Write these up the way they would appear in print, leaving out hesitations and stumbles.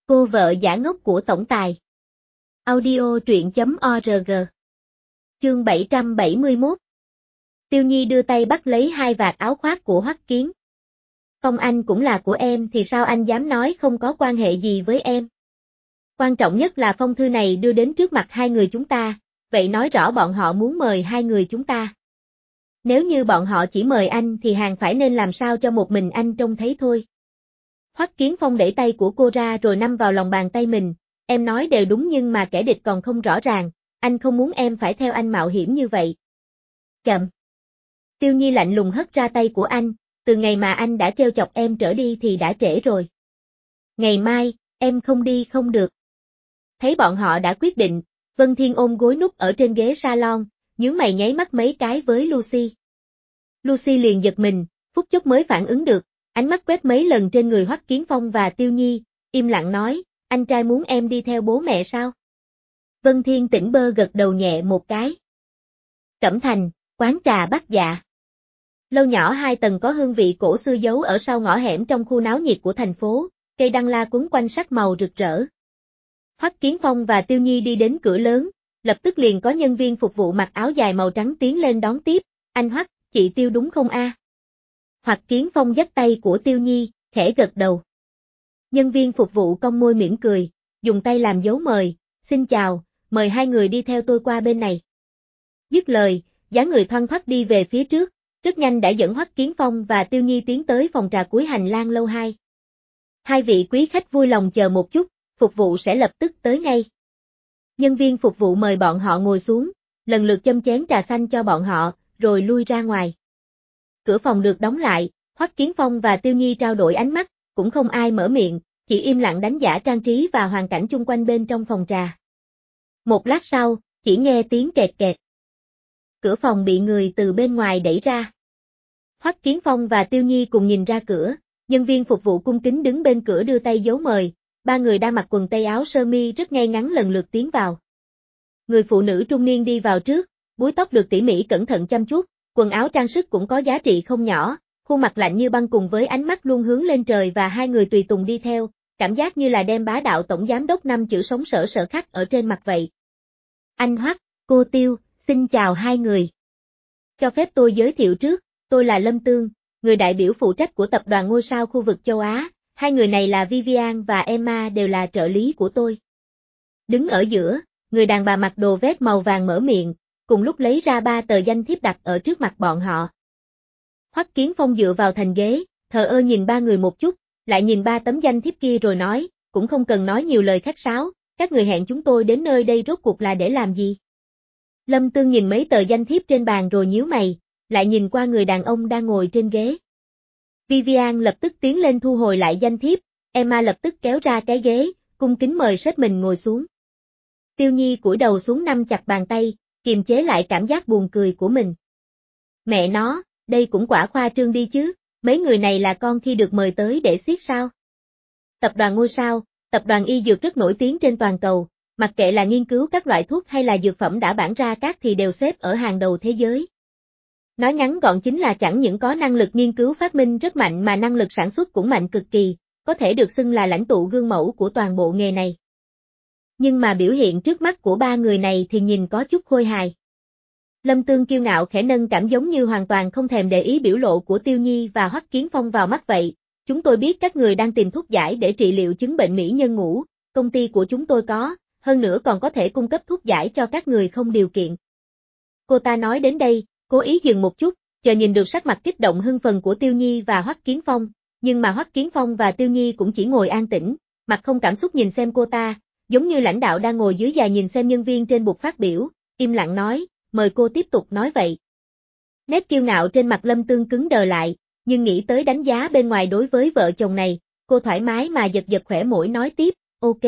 Cô vợ giả ngốc của tổng tài. Audio truyện.org. Chương 771. Tiêu Nhi đưa tay bắt lấy hai vạt áo khoác của Hoắc Kiến. Phong anh cũng là của em thì sao anh dám nói không có quan hệ gì với em? Quan trọng nhất là phong thư này đưa đến trước mặt hai người chúng ta, vậy nói rõ bọn họ muốn mời hai người chúng ta. Nếu như bọn họ chỉ mời anh thì hàng phải nên làm sao cho một mình anh trông thấy thôi. Hoắc Kiến Phong đẩy tay của cô ra rồi nắm vào lòng bàn tay mình, em nói đều đúng nhưng mà kẻ địch còn không rõ ràng, anh không muốn em phải theo anh mạo hiểm như vậy. Chậm. Tiêu Nhi lạnh lùng hất ra tay của anh, từ ngày mà anh đã trêu chọc em trở đi thì đã trễ rồi. Ngày mai, em không đi không được. Thấy bọn họ đã quyết định, Vân Thiên ôm gối núp ở trên ghế salon, nhướng mày nháy mắt mấy cái với Lucy. Lucy liền giật mình, phút chốc mới phản ứng được, ánh mắt quét mấy lần trên người Hoắc Kiến Phong và Tiêu Nhi, im lặng nói, anh trai muốn em đi theo bố mẹ sao? Vân Thiên tỉnh bơ gật đầu nhẹ một cái. Cẩm Thành, quán trà Bắc Dạ. Lâu nhỏ 2 tầng có hương vị cổ xưa giấu ở sau ngõ hẻm trong khu náo nhiệt của thành phố, cây đăng la quấn quanh sắc màu rực rỡ. Hoắc Kiến Phong và Tiêu Nhi đi đến cửa lớn, lập tức liền có nhân viên phục vụ mặc áo dài màu trắng tiến lên đón tiếp, anh Hoắc, chị Tiêu đúng không a? Hoắc Kiến Phong dắt tay của Tiêu Nhi, khẽ gật đầu. Nhân viên phục vụ cong môi mỉm cười, dùng tay làm dấu mời, xin chào, mời hai người đi theo tôi qua bên này. Dứt lời, dáng người thoăn thoắt đi về phía trước, rất nhanh đã dẫn Hoắc Kiến Phong và Tiêu Nhi tiến tới phòng trà cuối hành lang lâu 2. Hai vị quý khách vui lòng chờ một chút, phục vụ sẽ lập tức tới ngay. Nhân viên phục vụ mời bọn họ ngồi xuống, lần lượt châm chén trà xanh cho bọn họ, rồi lui ra ngoài. Cửa phòng được đóng lại, Hoắc Kiến Phong và Tiêu Nhi trao đổi ánh mắt, cũng không ai mở miệng, chỉ im lặng đánh giá trang trí và hoàn cảnh chung quanh bên trong phòng trà. Một lát sau, chỉ nghe tiếng kẹt kẹt. Cửa phòng bị người từ bên ngoài đẩy ra. Hoắc Kiến Phong và Tiêu Nhi cùng nhìn ra cửa, nhân viên phục vụ cung kính đứng bên cửa đưa tay dấu mời, ba người đang mặc quần tây áo sơ mi rất ngay ngắn lần lượt tiến vào. Người phụ nữ trung niên đi vào trước, búi tóc được tỉ mỉ cẩn thận chăm chút, quần áo trang sức cũng có giá trị không nhỏ, khuôn mặt lạnh như băng cùng với ánh mắt luôn hướng lên trời và hai người tùy tùng đi theo, cảm giác như là đem bá đạo tổng giám đốc 5 chữ sống sở sở khắc ở trên mặt vậy. Anh Hoắc, cô Tiêu, xin chào hai người. Cho phép tôi giới thiệu trước, tôi là Lâm Tương, người đại biểu phụ trách của tập đoàn ngôi sao khu vực châu Á, hai người này là Vivian và Emma đều là trợ lý của tôi. Đứng ở giữa, người đàn bà mặc đồ vest màu vàng mở miệng, cùng lúc lấy ra 3 tờ danh thiếp đặt ở trước mặt bọn họ. Hoắc Kiến Phong dựa vào thành ghế, thờ ơ nhìn ba người một chút, lại nhìn 3 tấm danh thiếp kia rồi nói, cũng không cần nói nhiều lời khách sáo, các người hẹn chúng tôi đến nơi đây rốt cuộc là để làm gì? Lâm Tương nhìn mấy tờ danh thiếp trên bàn rồi nhíu mày, lại nhìn qua người đàn ông đang ngồi trên ghế. Vivian lập tức tiến lên thu hồi lại danh thiếp, Emma lập tức kéo ra cái ghế, cung kính mời sếp mình ngồi xuống. Tiêu Nhi cúi đầu xuống nắm chặt bàn tay, kiềm chế lại cảm giác buồn cười của mình. Mẹ nó, đây cũng quả khoa trương đi chứ, mấy người này là con khi được mời tới để xiết sao? Tập đoàn ngôi sao, tập đoàn y dược rất nổi tiếng trên toàn cầu, mặc kệ là nghiên cứu các loại thuốc hay là dược phẩm đã bản ra các thì đều xếp ở hàng đầu thế giới. Nói ngắn gọn chính là chẳng những có năng lực nghiên cứu phát minh rất mạnh mà năng lực sản xuất cũng mạnh cực kỳ, có thể được xưng là lãnh tụ gương mẫu của toàn bộ nghề này. Nhưng mà biểu hiện trước mắt của ba người này thì nhìn có chút khôi hài. Lâm Tương kiêu ngạo khẽ nâng cảm giống như hoàn toàn không thèm để ý biểu lộ của Tiêu Nhi và Hoắc Kiến Phong vào mắt vậy. Chúng tôi biết các người đang tìm thuốc giải để trị liệu chứng bệnh mỹ nhân ngủ, công ty của chúng tôi có, hơn nữa còn có thể cung cấp thuốc giải cho các người không điều kiện. Cô ta nói đến đây, cố ý dừng một chút, chờ nhìn được sắc mặt kích động hưng phấn của Tiêu Nhi và Hoắc Kiến Phong, nhưng mà Hoắc Kiến Phong và Tiêu Nhi cũng chỉ ngồi an tĩnh, mặt không cảm xúc nhìn xem cô ta, giống như lãnh đạo đang ngồi dưới đài nhìn xem nhân viên trên bục phát biểu, im lặng nói, mời cô tiếp tục nói vậy. Nét kiêu ngạo trên mặt Lâm Tương cứng đờ lại, nhưng nghĩ tới đánh giá bên ngoài đối với vợ chồng này, cô thoải mái mà giật giật khỏe mũi nói tiếp, ok.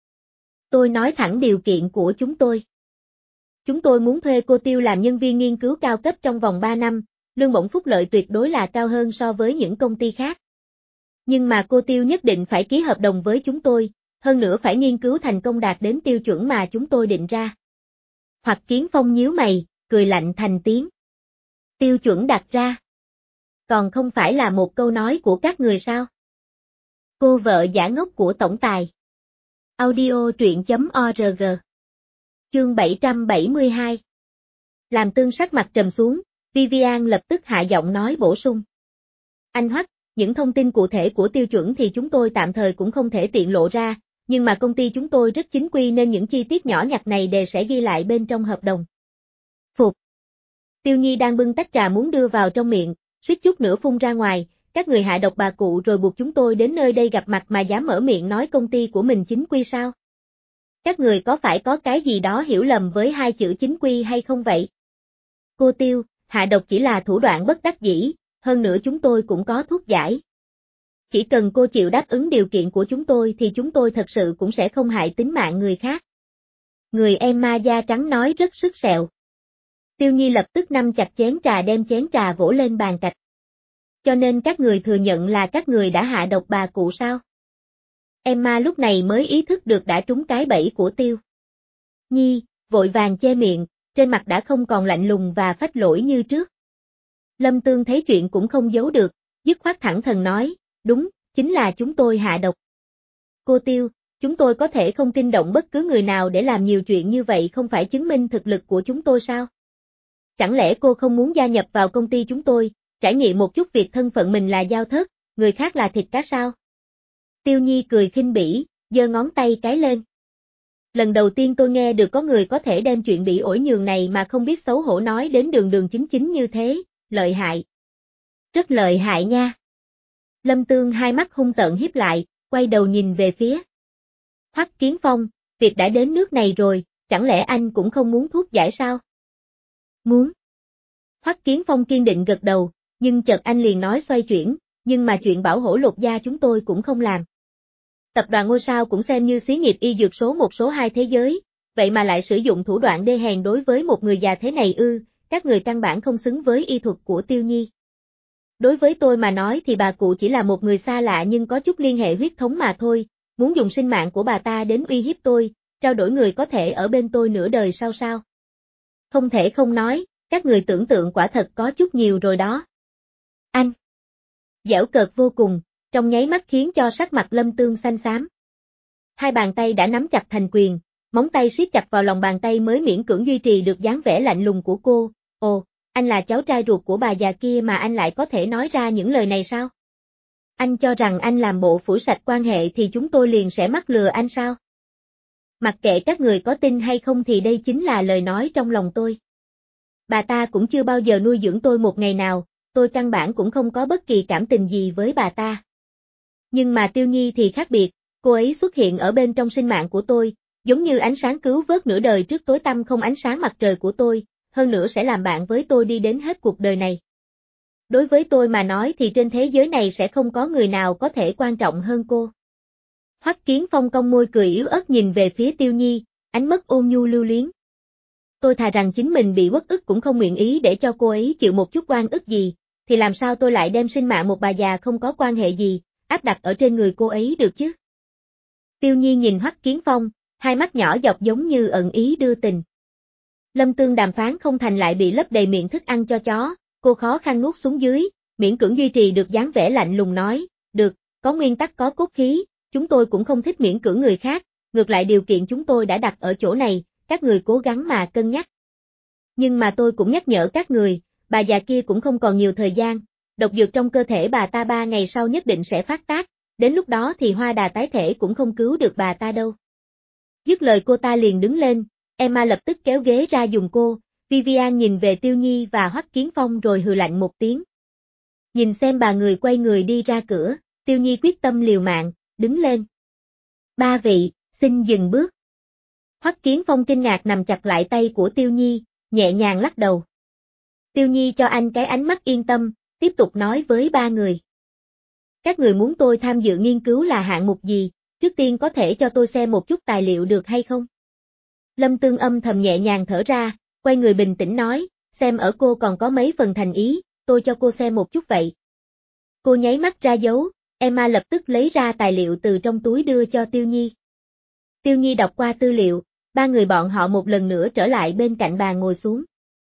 Tôi nói thẳng điều kiện của chúng tôi. Chúng tôi muốn thuê cô Tiêu làm nhân viên nghiên cứu cao cấp trong vòng 3 năm, lương bổng phúc lợi tuyệt đối là cao hơn so với những công ty khác. Nhưng mà cô Tiêu nhất định phải ký hợp đồng với chúng tôi, hơn nữa phải nghiên cứu thành công đạt đến tiêu chuẩn mà chúng tôi định ra. Hoắc Kiến Phong nhíu mày, cười lạnh thành tiếng. Tiêu chuẩn đặt ra. Còn không phải là một câu nói của các người sao? Cô vợ giả ngốc của tổng tài. Audio truyện.org. Chương 772. Làm Tương sắc mặt trầm xuống, Vivian lập tức hạ giọng nói bổ sung. Anh Hoắc, những thông tin cụ thể của tiêu chuẩn thì chúng tôi tạm thời cũng không thể tiện lộ ra, nhưng mà công ty chúng tôi rất chính quy nên những chi tiết nhỏ nhặt này đều sẽ ghi lại bên trong hợp đồng. Phục. Tiêu Nhi đang bưng tách trà muốn đưa vào trong miệng, suýt chút nữa phun ra ngoài, các người hạ độc bà cụ rồi buộc chúng tôi đến nơi đây gặp mặt mà dám mở miệng nói công ty của mình chính quy sao? Các người có phải có cái gì đó hiểu lầm với hai chữ chính quy hay không vậy? Cô Tiêu, hạ độc chỉ là thủ đoạn bất đắc dĩ, hơn nữa chúng tôi cũng có thuốc giải. Chỉ cần cô chịu đáp ứng điều kiện của chúng tôi thì chúng tôi thật sự cũng sẽ không hại tính mạng người khác. Người em ma da trắng nói rất sứt sẹo. Tiêu Nhi lập tức nắm chặt chén trà đem chén trà vỗ lên bàn cạch. Cho nên các người thừa nhận là các người đã hạ độc bà cụ sao? Emma lúc này mới ý thức được đã trúng cái bẫy của Tiêu Nhi, vội vàng che miệng, trên mặt đã không còn lạnh lùng và phách lỗi như trước. Lâm Tương thấy chuyện cũng không giấu được, dứt khoát thẳng thừng nói, đúng, chính là chúng tôi hạ độc. Cô Tiêu, chúng tôi có thể không kinh động bất cứ người nào để làm nhiều chuyện như vậy không phải chứng minh thực lực của chúng tôi sao? Chẳng lẽ cô không muốn gia nhập vào công ty chúng tôi, trải nghiệm một chút việc thân phận mình là dao thớt, người khác là thịt cá sao? Tiêu Nhi cười khinh bỉ, giơ ngón tay cái lên. Lần đầu tiên tôi nghe được có người có thể đem chuyện bị ổi nhường này mà không biết xấu hổ nói đến đường chính chính như thế, lợi hại. Rất lợi hại nha. Lâm Tương hai mắt hung tợn hiếp lại, quay đầu nhìn về phía Hoắc Kiến Phong, việc đã đến nước này rồi, chẳng lẽ anh cũng không muốn thuốc giải sao? Muốn. Hoắc Kiến Phong kiên định gật đầu, nhưng chợt anh liền nói xoay chuyển, nhưng mà chuyện bảo hộ lột da chúng tôi cũng không làm. Tập đoàn ngôi sao cũng xem như xí nghiệp y dược số 1 số 2 thế giới, vậy mà lại sử dụng thủ đoạn đê hèn đối với một người già thế này ư, các người căn bản không xứng với y thuật của Tiêu Nhi. Đối với tôi mà nói thì bà cụ chỉ là một người xa lạ nhưng có chút liên hệ huyết thống mà thôi, muốn dùng sinh mạng của bà ta đến uy hiếp tôi, trao đổi người có thể ở bên tôi nửa đời sau sao? Không thể không nói, các người tưởng tượng quả thật có chút nhiều rồi đó. Anh! Giễu cợt vô cùng, trong nháy mắt khiến cho sắc mặt Lâm Tương xanh xám. Hai bàn tay đã nắm chặt thành quyền, móng tay siết chặt vào lòng bàn tay mới miễn cưỡng duy trì được dáng vẻ lạnh lùng của cô. Ồ, anh là cháu trai ruột của bà già kia mà anh lại có thể nói ra những lời này sao? Anh cho rằng anh làm bộ phủi sạch quan hệ thì chúng tôi liền sẽ mắc lừa anh sao? Mặc kệ các người có tin hay không thì đây chính là lời nói trong lòng tôi. Bà ta cũng chưa bao giờ nuôi dưỡng tôi một ngày nào, tôi căn bản cũng không có bất kỳ cảm tình gì với bà ta. Nhưng mà Tiêu Nhi thì khác biệt, cô ấy xuất hiện ở bên trong sinh mạng của tôi, giống như ánh sáng cứu vớt nửa đời trước tối tăm không ánh sáng mặt trời của tôi, hơn nữa sẽ làm bạn với tôi đi đến hết cuộc đời này. Đối với tôi mà nói thì trên thế giới này sẽ không có người nào có thể quan trọng hơn cô. Hoắc Kiến Phong cong môi cười yếu ớt nhìn về phía Tiêu Nhi, ánh mắt ôn nhu lưu luyến. Tôi thà rằng chính mình bị uất ức cũng không nguyện ý để cho cô ấy chịu một chút oan ức gì, thì làm sao tôi lại đem sinh mạng một bà già không có quan hệ gì, áp đặt ở trên người cô ấy được chứ? Tiêu Nhi nhìn Hoắc Kiến Phong, hai mắt nhỏ dọc giống như ẩn ý đưa tình. Lâm Tương đàm phán không thành lại bị lấp đầy miệng thức ăn cho chó, cô khó khăn nuốt xuống dưới, miễn cưỡng duy trì được dáng vẻ lạnh lùng nói, được, có nguyên tắc có cốt khí, chúng tôi cũng không thích miễn cưỡng người khác, ngược lại điều kiện chúng tôi đã đặt ở chỗ này, các người cố gắng mà cân nhắc. Nhưng mà tôi cũng nhắc nhở các người, bà già kia cũng không còn nhiều thời gian, độc dược trong cơ thể bà ta 3 ngày sau nhất định sẽ phát tác, đến lúc đó thì hoa đà tái thể cũng không cứu được bà ta đâu. Dứt lời cô ta liền đứng lên, Emma lập tức kéo ghế ra dùng cô, Vivian nhìn về Tiêu Nhi và Hoắc Kiến Phong rồi hừ lạnh một tiếng. Nhìn xem bà người quay người đi ra cửa, Tiêu Nhi quyết tâm liều mạng, đứng lên. Ba vị, xin dừng bước. Hoắc Kiến Phong kinh ngạc nằm chặt lại tay của Tiêu Nhi, nhẹ nhàng lắc đầu. Tiêu Nhi cho anh cái ánh mắt yên tâm, tiếp tục nói với ba người. Các người muốn tôi tham dự nghiên cứu là hạng mục gì, trước tiên có thể cho tôi xem một chút tài liệu được hay không? Lâm Tương âm thầm nhẹ nhàng thở ra, quay người bình tĩnh nói, xem ở cô còn có mấy phần thành ý, tôi cho cô xem một chút vậy. Cô nháy mắt ra dấu, Emma lập tức lấy ra tài liệu từ trong túi đưa cho Tiêu Nhi. Tiêu Nhi đọc qua tư liệu, ba người bọn họ một lần nữa trở lại bên cạnh bàn ngồi xuống.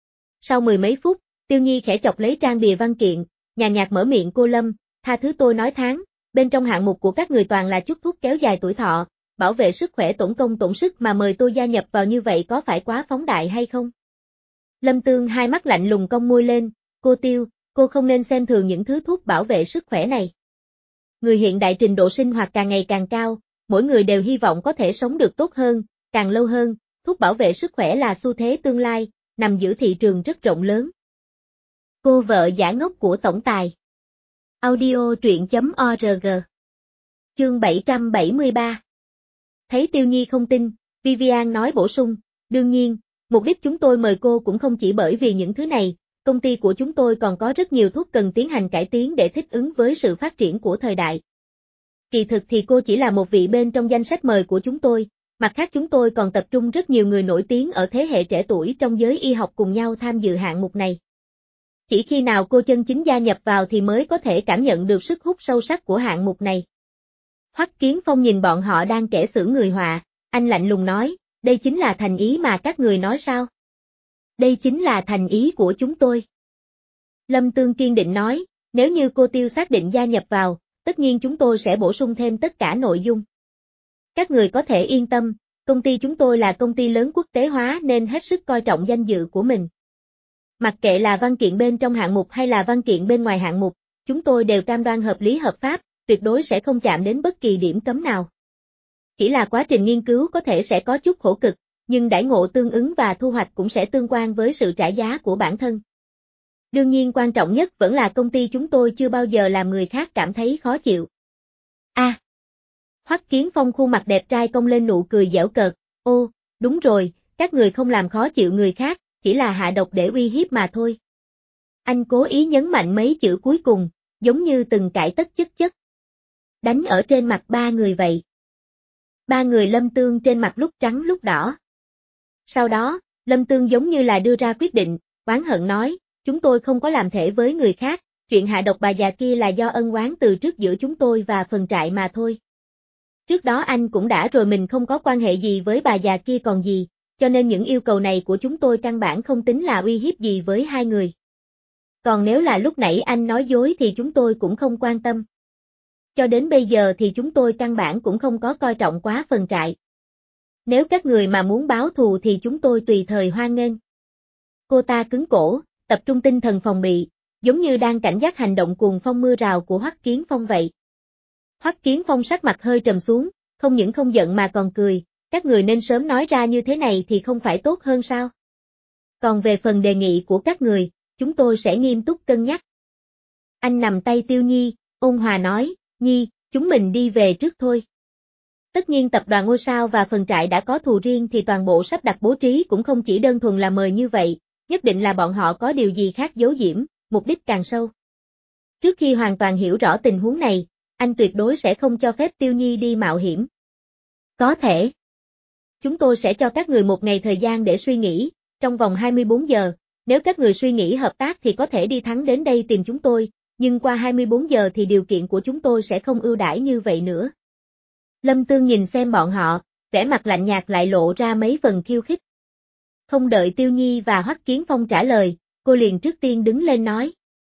Sau 10 mấy phút, Tiêu Nhi khẽ chọc lấy trang bìa văn kiện, nhàn nhạt mở miệng cô Lâm, tha thứ tôi nói tháng, bên trong hạng mục của các người toàn là chút thuốc kéo dài tuổi thọ, bảo vệ sức khỏe tổn công tổn sức mà mời tôi gia nhập vào như vậy có phải quá phóng đại hay không? Lâm Tương hai mắt lạnh lùng cong môi lên, cô Tiêu, cô không nên xem thường những thứ thuốc bảo vệ sức khỏe này. Người hiện đại trình độ sinh hoạt càng ngày càng cao, mỗi người đều hy vọng có thể sống được tốt hơn, càng lâu hơn, thuốc bảo vệ sức khỏe là xu thế tương lai, nằm giữa thị trường rất rộng lớn. Cô vợ giả ngốc của tổng tài. Audio truyện.org. Chương 773. Thấy Tiêu Nhi không tin, Vivian nói bổ sung, đương nhiên, mục đích chúng tôi mời cô cũng không chỉ bởi vì những thứ này, công ty của chúng tôi còn có rất nhiều thuốc cần tiến hành cải tiến để thích ứng với sự phát triển của thời đại. Kỳ thực thì cô chỉ là một vị bên trong danh sách mời của chúng tôi, mặt khác chúng tôi còn tập trung rất nhiều người nổi tiếng ở thế hệ trẻ tuổi trong giới y học cùng nhau tham dự hạng mục này. Chỉ khi nào cô chân chính gia nhập vào thì mới có thể cảm nhận được sức hút sâu sắc của hạng mục này. Hoắc Kiến Phong nhìn bọn họ đang kể xử người họa, anh lạnh lùng nói, đây chính là thành ý mà các người nói sao? Đây chính là thành ý của chúng tôi. Lâm Tương kiên định nói, nếu như cô Tiêu xác định gia nhập vào, tất nhiên chúng tôi sẽ bổ sung thêm tất cả nội dung. Các người có thể yên tâm, công ty chúng tôi là công ty lớn quốc tế hóa nên hết sức coi trọng danh dự của mình. Mặc kệ là văn kiện bên trong hạng mục hay là văn kiện bên ngoài hạng mục, chúng tôi đều cam đoan hợp lý hợp pháp, tuyệt đối sẽ không chạm đến bất kỳ điểm cấm nào. Chỉ là quá trình nghiên cứu có thể sẽ có chút khổ cực, nhưng đãi ngộ tương ứng và thu hoạch cũng sẽ tương quan với sự trả giá của bản thân. Đương nhiên quan trọng nhất vẫn là công ty chúng tôi chưa bao giờ làm người khác cảm thấy khó chịu. Hoắc Kiến Phong khuôn mặt đẹp trai cong lên nụ cười giễu cợt, ô, đúng rồi, các người không làm khó chịu người khác, chỉ là hạ độc để uy hiếp mà thôi. Anh cố ý nhấn mạnh mấy chữ cuối cùng, giống như từng cãi tất chất. Đánh ở trên mặt ba người vậy. Ba người Lâm Tương trên mặt lúc trắng lúc đỏ. Sau đó, Lâm Tương giống như là đưa ra quyết định, oán hận nói, chúng tôi không có làm thể với người khác, chuyện hạ độc bà già kia là do ân oán từ trước giữa chúng tôi và phần trại mà thôi. Trước đó anh cũng đã rồi mình không có quan hệ gì với bà già kia còn gì, cho nên những yêu cầu này của chúng tôi căn bản không tính là uy hiếp gì với hai người. Còn nếu là lúc nãy anh nói dối thì chúng tôi cũng không quan tâm. Cho đến bây giờ thì chúng tôi căn bản cũng không có coi trọng quá phần trại. Nếu các người mà muốn báo thù thì chúng tôi tùy thời hoan nghênh. Cô ta cứng cổ, tập trung tinh thần phòng bị, giống như đang cảnh giác hành động cuồng phong mưa rào của Hoắc Kiến Phong vậy. Hoắc Kiến Phong sắc mặt hơi trầm xuống, không những không giận mà còn cười, các người nên sớm nói ra như thế này thì không phải tốt hơn sao? Còn về phần đề nghị của các người, chúng tôi sẽ nghiêm túc cân nhắc. Anh nằm tay Tiêu Nhi, ôn hòa nói, Nhi, chúng mình đi về trước thôi. Tất nhiên tập đoàn Ngôi Sao và phần trại đã có thù riêng thì toàn bộ sắp đặt bố trí cũng không chỉ đơn thuần là mời như vậy, nhất định là bọn họ có điều gì khác giấu giếm, mục đích càng sâu. Trước khi hoàn toàn hiểu rõ tình huống này, anh tuyệt đối sẽ không cho phép Tiêu Nhi đi mạo hiểm. Có thể. Chúng tôi sẽ cho các người một ngày thời gian để suy nghĩ, trong vòng 24 giờ, nếu các người suy nghĩ hợp tác thì có thể đi thẳng đến đây tìm chúng tôi, nhưng qua 24 giờ thì điều kiện của chúng tôi sẽ không ưu đãi như vậy nữa. Lâm Tương nhìn xem bọn họ, vẻ mặt lạnh nhạt lại lộ ra mấy phần khiêu khích. Không đợi Tiêu Nhi và Hoắc Kiến Phong trả lời, cô liền trước tiên đứng lên nói.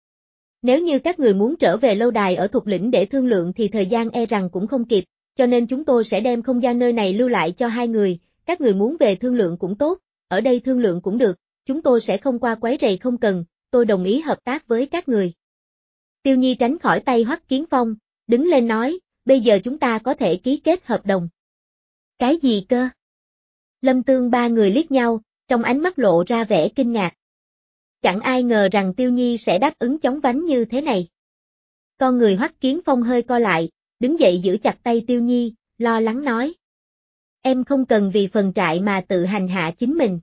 Nếu như các người muốn trở về lâu đài ở Thục Lĩnh để thương lượng thì thời gian e rằng cũng không kịp, cho nên chúng tôi sẽ đem không gian nơi này lưu lại cho hai người, các người muốn về thương lượng cũng tốt, ở đây thương lượng cũng được, chúng tôi sẽ không qua quấy rầy không cần, tôi đồng ý hợp tác với các người. Tiêu Nhi tránh khỏi tay Hoắc Kiến Phong, đứng lên nói, bây giờ chúng ta có thể ký kết hợp đồng. Cái gì cơ? Lâm Tương ba người liếc nhau, trong ánh mắt lộ ra vẻ kinh ngạc. Chẳng ai ngờ rằng Tiêu Nhi sẽ đáp ứng chóng vánh như thế này. Con người Hoắc Kiến Phong hơi co lại, đứng dậy giữ chặt tay Tiêu Nhi, lo lắng nói. Em không cần vì phần trại mà tự hành hạ chính mình.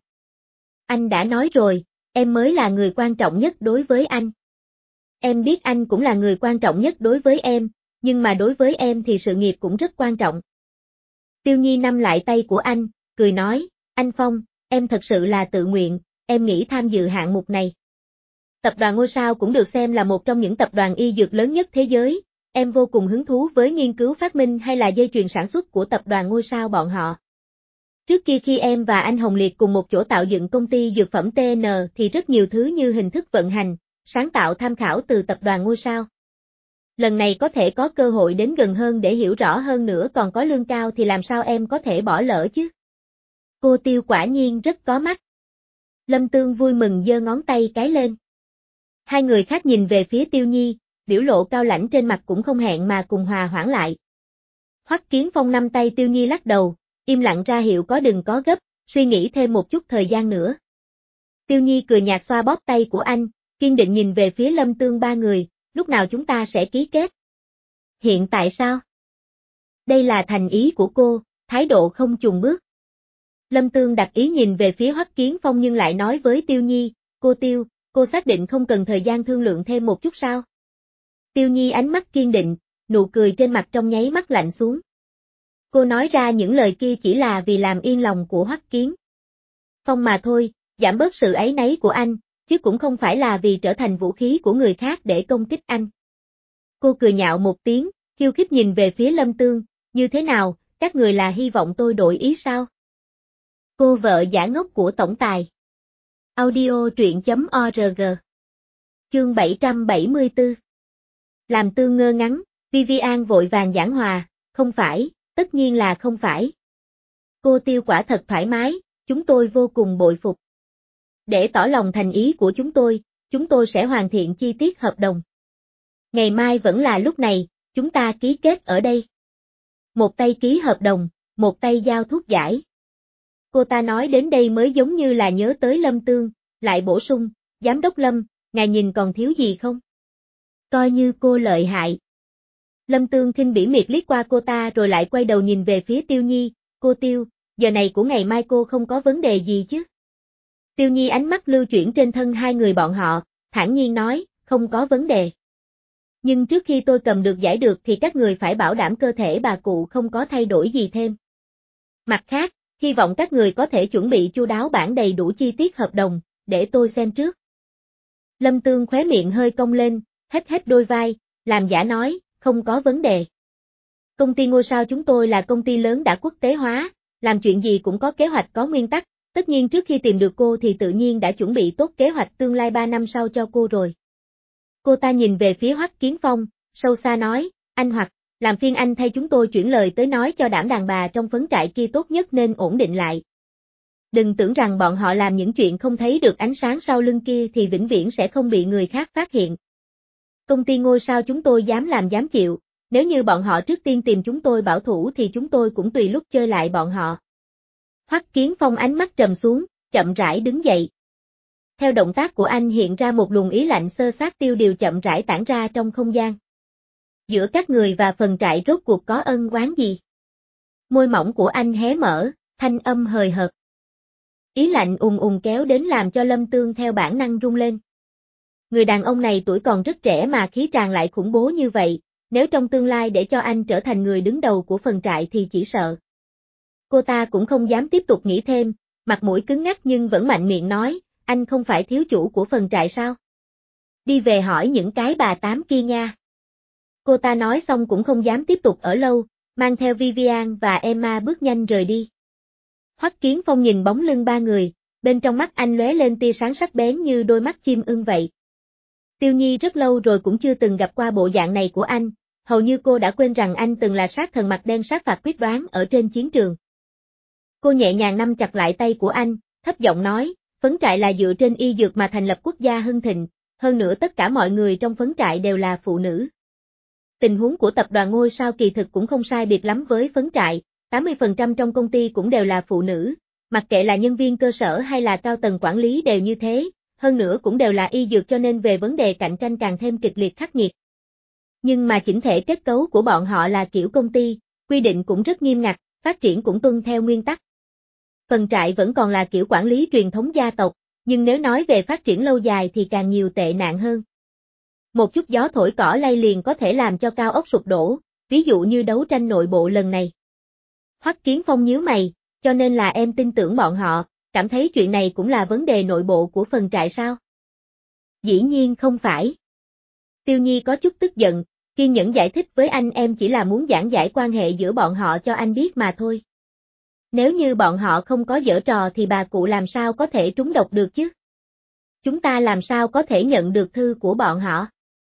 Anh đã nói rồi, em mới là người quan trọng nhất đối với anh. Em biết anh cũng là người quan trọng nhất đối với em, nhưng mà đối với em thì sự nghiệp cũng rất quan trọng. Tiêu Nhi nắm lại tay của anh, cười nói, anh Phong, em thật sự là tự nguyện, em nghĩ tham dự hạng mục này. Tập đoàn Ngôi Sao cũng được xem là một trong những tập đoàn y dược lớn nhất thế giới, em vô cùng hứng thú với nghiên cứu phát minh hay là dây chuyền sản xuất của tập đoàn Ngôi Sao bọn họ. Trước kia khi em và anh Hồng Liệt cùng một chỗ tạo dựng công ty dược phẩm TN thì rất nhiều thứ như hình thức vận hành, sáng tạo tham khảo từ tập đoàn Ngôi Sao. Lần này có thể có cơ hội đến gần hơn để hiểu rõ hơn nữa, còn có lương cao thì làm sao em có thể bỏ lỡ chứ? Cô Tiêu quả nhiên rất có mắt. Lâm Tương vui mừng giơ ngón tay cái lên. Hai người khác nhìn về phía Tiêu Nhi, biểu lộ cao lãnh trên mặt cũng không hẹn mà cùng hòa hoãn lại. Hoắc Kiến Phong nắm tay Tiêu Nhi lắc đầu, im lặng ra hiệu đừng có gấp, suy nghĩ thêm một chút thời gian nữa. Tiêu Nhi cười nhạt xoa bóp tay của anh, kiên định nhìn về phía Lâm Tương ba người, lúc nào chúng ta sẽ ký kết? Hiện tại sao? Đây là thành ý của cô, thái độ không chùn bước. Lâm Tương đặt ý nhìn về phía Hoắc Kiến Phong nhưng lại nói với Tiêu Nhi, cô Tiêu, cô xác định không cần thời gian thương lượng thêm một chút sao? Tiêu Nhi ánh mắt kiên định, nụ cười trên mặt trong nháy mắt lạnh xuống. Cô nói ra những lời kia chỉ là vì làm yên lòng của Hoắc Kiến Phong mà thôi, giảm bớt sự áy náy của anh, chứ cũng không phải là vì trở thành vũ khí của người khác để công kích anh. Cô cười nhạo một tiếng, khiêu khích nhìn về phía Lâm Tương, như thế nào, các người là hy vọng tôi đổi ý sao? Cô vợ giả ngốc của tổng tài. Audio truyện.org. Chương 774. Làm Tương ngơ ngắn, Vivian vội vàng giảng hòa, không phải, tất nhiên là không phải. Cô Tiêu quả thật thoải mái, chúng tôi vô cùng bội phục. Để tỏ lòng thành ý của chúng tôi sẽ hoàn thiện chi tiết hợp đồng. Ngày mai vẫn là lúc này, chúng ta ký kết ở đây. Một tay ký hợp đồng, một tay giao thuốc giải. Cô ta nói đến đây mới giống như là nhớ tới Lâm Tương, lại bổ sung, giám đốc Lâm, ngài nhìn còn thiếu gì không? Coi như cô lợi hại. Lâm Tương khinh bỉ miệt liếc qua cô ta rồi lại quay đầu nhìn về phía Tiêu Nhi, cô Tiêu, giờ này của ngày mai cô không có vấn đề gì chứ? Tiêu Nhi ánh mắt lưu chuyển trên thân hai người bọn họ, thản nhiên nói, không có vấn đề. Nhưng trước khi tôi cầm được giải được thì các người phải bảo đảm cơ thể bà cụ không có thay đổi gì thêm. Mặt khác, hy vọng các người có thể chuẩn bị chu đáo bản đầy đủ chi tiết hợp đồng, để tôi xem trước. Lâm Tương khóe miệng hơi cong lên, hết đôi vai, làm giả nói, không có vấn đề. Công ty ngôi sao chúng tôi là công ty lớn đã quốc tế hóa, làm chuyện gì cũng có kế hoạch có nguyên tắc, tất nhiên trước khi tìm được cô thì tự nhiên đã chuẩn bị tốt kế hoạch tương lai 3 năm sau cho cô rồi. Cô ta nhìn về phía Hoắc Kiến Phong, sâu xa nói, anh Hoắc, làm phiên anh thay chúng tôi chuyển lời tới nói cho đám đàn bà trong phấn trại kia tốt nhất nên ổn định lại. Đừng tưởng rằng bọn họ làm những chuyện không thấy được ánh sáng sau lưng kia thì vĩnh viễn sẽ không bị người khác phát hiện. Công ty ngôi sao chúng tôi dám làm dám chịu, nếu như bọn họ trước tiên tìm chúng tôi bảo thủ thì chúng tôi cũng tùy lúc chơi lại bọn họ. Hoắc Kiến Phong ánh mắt trầm xuống, chậm rãi đứng dậy. Theo động tác của anh hiện ra một luồng ý lạnh xơ xác tiêu điều chậm rãi tản ra trong không gian. Giữa các người và phần trại rốt cuộc có ân oán gì? Môi mỏng của anh hé mở, thanh âm hời hợt. Ý lạnh kéo đến làm cho Lâm Tương theo bản năng rung lên. Người đàn ông này tuổi còn rất trẻ mà khí tràn lại khủng bố như vậy, nếu trong tương lai để cho anh trở thành người đứng đầu của phần trại thì chỉ sợ. Cô ta cũng không dám tiếp tục nghĩ thêm, mặt mũi cứng ngắc nhưng vẫn mạnh miệng nói, anh không phải thiếu chủ của phần trại sao? Đi về hỏi những cái bà tám kia nha. Cô ta nói xong cũng không dám tiếp tục ở lâu, mang theo Vivian và Emma bước nhanh rời đi. Hoắc Kiến Phong nhìn bóng lưng ba người, bên trong mắt anh lóe lên tia sáng sắc bén như đôi mắt chim ưng vậy. Tiêu Nhi rất lâu rồi cũng chưa từng gặp qua bộ dạng này của anh, hầu như cô đã quên rằng anh từng là sát thần mặt đen sát phạt quyết đoán ở trên chiến trường. Cô nhẹ nhàng nắm chặt lại tay của anh, thấp giọng nói, phấn trại là dựa trên y dược mà thành lập quốc gia hưng thịnh, hơn nữa tất cả mọi người trong phấn trại đều là phụ nữ. Tình huống của tập đoàn ngôi sao kỳ thực cũng không sai biệt lắm với phấn trại, 80% trong công ty cũng đều là phụ nữ, mặc kệ là nhân viên cơ sở hay là cao tầng quản lý đều như thế, hơn nữa cũng đều là y dược cho nên về vấn đề cạnh tranh càng thêm kịch liệt khắc nghiệt. Nhưng mà chỉnh thể kết cấu của bọn họ là kiểu công ty, quy định cũng rất nghiêm ngặt, phát triển cũng tuân theo nguyên tắc. Phần trại vẫn còn là kiểu quản lý truyền thống gia tộc, nhưng nếu nói về phát triển lâu dài thì càng nhiều tệ nạn hơn. Một chút gió thổi cỏ lay liền có thể làm cho cao ốc sụp đổ, ví dụ như đấu tranh nội bộ lần này. Hoắc Kiến Phong nhíu mày, cho nên là em tin tưởng bọn họ, cảm thấy chuyện này cũng là vấn đề nội bộ của phần trại sao? Dĩ nhiên không phải. Tiêu Nhi có chút tức giận, kiên nhẫn giải thích với anh em chỉ là muốn giảng giải quan hệ giữa bọn họ cho anh biết mà thôi. Nếu như bọn họ không có giở trò thì bà cụ làm sao có thể trúng độc được chứ? Chúng ta làm sao có thể nhận được thư của bọn họ?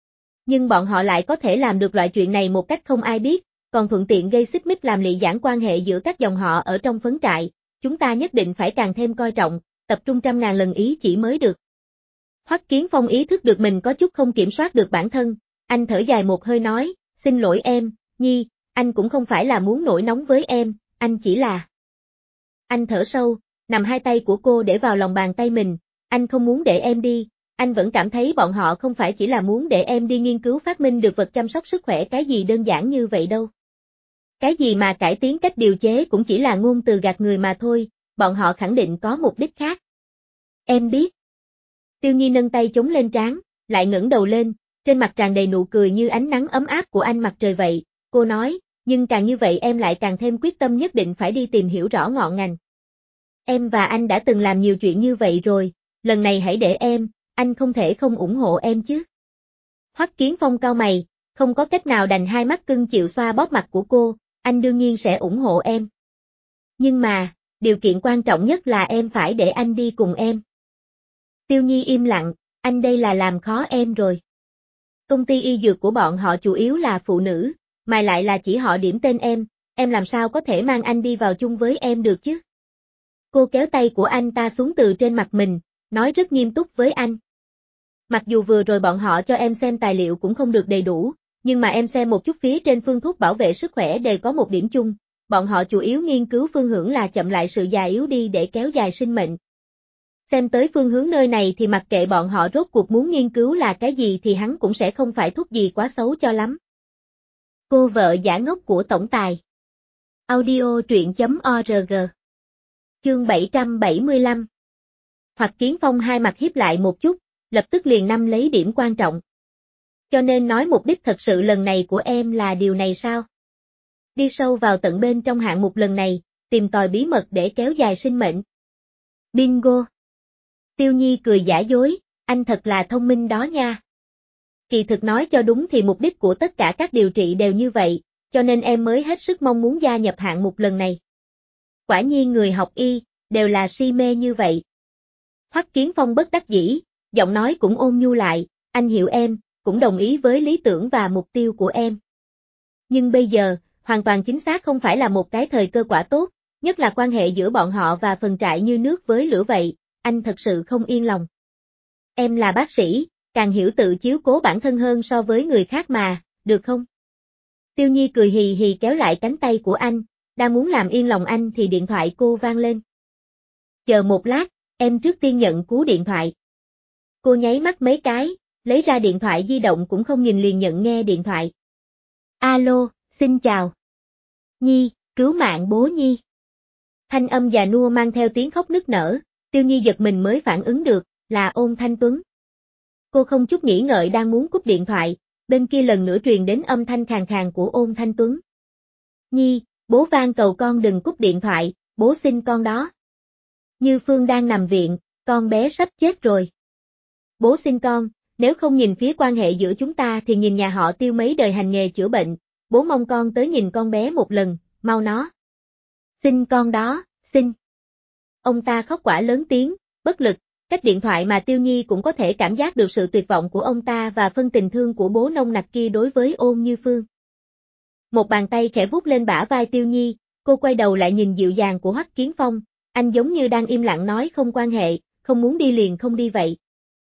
Nhưng bọn họ lại có thể làm được loại chuyện này một cách không ai biết, còn thuận tiện gây xích mích làm lị giảng quan hệ giữa các dòng họ ở trong phấn trại. Chúng ta nhất định phải càng thêm coi trọng, tập trung 100.000 lần ý chỉ mới được. Hoắc Kiến Phong ý thức được mình có chút không kiểm soát được bản thân, anh thở dài một hơi nói, xin lỗi em, Nhi, anh cũng không phải là muốn nổi nóng với em, anh chỉ là... Anh thở sâu, nằm hai tay của cô để vào lòng bàn tay mình, anh không muốn để em đi, anh vẫn cảm thấy bọn họ không phải chỉ là muốn để em đi nghiên cứu phát minh được vật chăm sóc sức khỏe cái gì đơn giản như vậy đâu. Cái gì mà cải tiến cách điều chế cũng chỉ là ngôn từ gạt người mà thôi, bọn họ khẳng định có mục đích khác. Em biết. Tiêu Nhi nâng tay chống lên trán, lại ngẩng đầu lên, trên mặt tràn đầy nụ cười như ánh nắng ấm áp của ánh mặt trời vậy, cô nói, nhưng càng như vậy em lại càng thêm quyết tâm nhất định phải đi tìm hiểu rõ ngọn ngành. Em và anh đã từng làm nhiều chuyện như vậy rồi, lần này hãy để em, anh không thể không ủng hộ em chứ. Hoắc Kiến Phong cau mày, không có cách nào đành hai mắt cưng chịu xoa bóp mặt của cô, anh đương nhiên sẽ ủng hộ em. Nhưng mà, điều kiện quan trọng nhất là em phải để anh đi cùng em. Tiêu Nhi im lặng, anh đây là làm khó em rồi. Công ty y dược của bọn họ chủ yếu là phụ nữ, mà lại là chỉ họ điểm tên em làm sao có thể mang anh đi vào chung với em được chứ? Cô kéo tay của anh ta xuống từ trên mặt mình, nói rất nghiêm túc với anh. Mặc dù vừa rồi bọn họ cho em xem tài liệu cũng không được đầy đủ, nhưng mà em xem một chút phía trên phương thuốc bảo vệ sức khỏe đều có một điểm chung, bọn họ chủ yếu nghiên cứu phương hướng là chậm lại sự già yếu đi để kéo dài sinh mệnh. Xem tới phương hướng nơi này thì mặc kệ bọn họ rốt cuộc muốn nghiên cứu là cái gì thì hắn cũng sẽ không phải thuốc gì quá xấu cho lắm. Cô vợ giả ngốc của tổng tài. Audio truyện.org. Chương 775. Hoắc Kiến Phong hai mặt híp lại một chút, lập tức liền nắm lấy điểm quan trọng. Cho nên nói mục đích thật sự lần này của em là điều này sao? Đi sâu vào tận bên trong hạng mục lần này, tìm tòi bí mật để kéo dài sinh mệnh. Bingo! Tiêu Nhi cười giả dối, anh thật là thông minh đó nha. Kỳ thực nói cho đúng thì mục đích của tất cả các điều trị đều như vậy, cho nên em mới hết sức mong muốn gia nhập hạng mục lần này. Quả nhiên người học y, đều là si mê như vậy. Hoắc Kiến Phong bất đắc dĩ, giọng nói cũng ôn nhu lại, anh hiểu em, cũng đồng ý với lý tưởng và mục tiêu của em. Nhưng bây giờ, hoàn toàn chính xác không phải là một cái thời cơ quả tốt, nhất là quan hệ giữa bọn họ và phần trại như nước với lửa vậy, anh thật sự không yên lòng. Em là bác sĩ, càng hiểu tự chiếu cố bản thân hơn so với người khác mà, được không? Tiêu Nhi cười hì hì kéo lại cánh tay của anh, đang muốn làm yên lòng anh thì điện thoại cô vang lên. Chờ một lát, em trước tiên nhận cú điện thoại. Cô nháy mắt mấy cái, lấy ra điện thoại di động cũng không nhìn liền nhận nghe điện thoại. Alo, xin chào. Nhi, cứu mạng bố Nhi. Thanh âm già nua mang theo tiếng khóc nức nở, Tiêu Nhi giật mình mới phản ứng được, là Ôn Thanh Tuấn. Cô không chút nghĩ ngợi đang muốn cúp điện thoại, bên kia lần nữa truyền đến âm thanh khàn khàn của Ôn Thanh Tuấn. Nhi, bố van cầu con đừng cúp điện thoại, bố xin con đó. Như Phương đang nằm viện, con bé sắp chết rồi. Bố xin con, nếu không nhìn phía quan hệ giữa chúng ta thì nhìn nhà họ Tiêu mấy đời hành nghề chữa bệnh, bố mong con tới nhìn con bé một lần, mau nó. Xin con đó, xin. Ông ta khóc quả lớn tiếng, bất lực, cách điện thoại mà Tiêu Nhi cũng có thể cảm giác được sự tuyệt vọng của ông ta và phân tình thương của bố nông nặc kia đối với Ôn Như Phương. Một bàn tay khẽ vuốt lên bả vai Tiêu Nhi, cô quay đầu lại nhìn dịu dàng của Hoắc Kiến Phong, anh giống như đang im lặng nói không quan hệ, không muốn đi liền không đi vậy.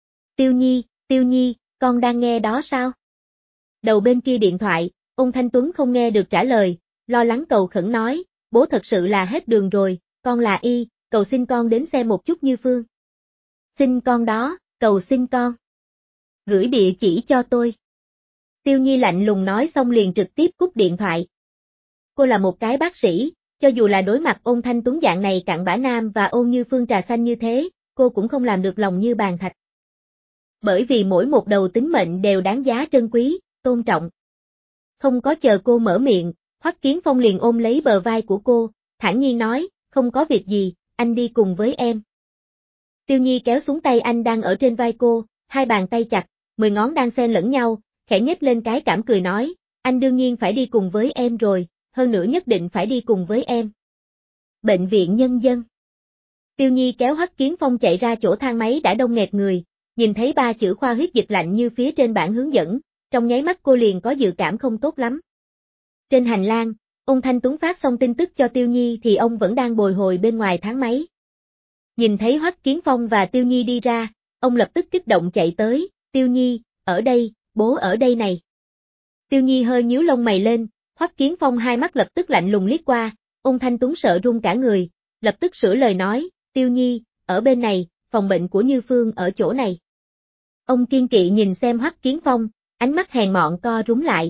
Tiêu Nhi, con đang nghe đó sao? Đầu bên kia điện thoại, Ôn Thanh Tuấn không nghe được trả lời, lo lắng cầu khẩn nói, bố thật sự là hết đường rồi, con là y, cầu xin con đến xem một chút Như Phương. Xin con đó, cầu xin con. Gửi địa chỉ cho tôi. Tiêu Nhi lạnh lùng nói xong liền trực tiếp cúp điện thoại. Cô là một cái bác sĩ, cho dù là đối mặt Ôn Thanh Tuấn dạng này cặn bã nam và Ôn Như Phương trà xanh như thế, cô cũng không làm được lòng như bàn thạch. Bởi vì mỗi một đầu tính mệnh đều đáng giá trân quý, tôn trọng. Không có chờ cô mở miệng, Hoắc Kiến Phong liền ôm lấy bờ vai của cô, thản nhiên nói, không có việc gì, anh đi cùng với em. Tiêu Nhi kéo xuống tay anh đang ở trên vai cô, hai bàn tay chặt, 10 ngón đang xen lẫn nhau, khẽ nhếch lên cái cảm cười nói, anh đương nhiên phải đi cùng với em rồi, hơn nữa nhất định phải đi cùng với em. Bệnh viện Nhân dân. Tiêu Nhi kéo Hoắc Kiến Phong chạy ra chỗ thang máy đã đông nghẹt người, nhìn thấy 3 chữ khoa huyết dịch lạnh như phía trên bảng hướng dẫn, trong nháy mắt cô liền có dự cảm không tốt lắm. Trên hành lang, Ôn Thanh Tuấn phát xong tin tức cho Tiêu Nhi thì ông vẫn đang bồi hồi bên ngoài thang máy. Nhìn thấy Hoắc Kiến Phong và Tiêu Nhi đi ra, ông lập tức kích động chạy tới, Tiêu Nhi, ở đây, bố ở đây này. Tiêu Nhi hơi nhíu lông mày lên, Hoắc Kiến Phong hai mắt lập tức lạnh lùng liếc qua, Ôn Thanh Tuấn sợ run cả người, lập tức sửa lời nói, Tiêu Nhi, ở bên này, phòng bệnh của Như Phương ở chỗ này. Ông kiên kỵ nhìn xem Hoắc Kiến Phong, ánh mắt hèn mọn co rúm lại.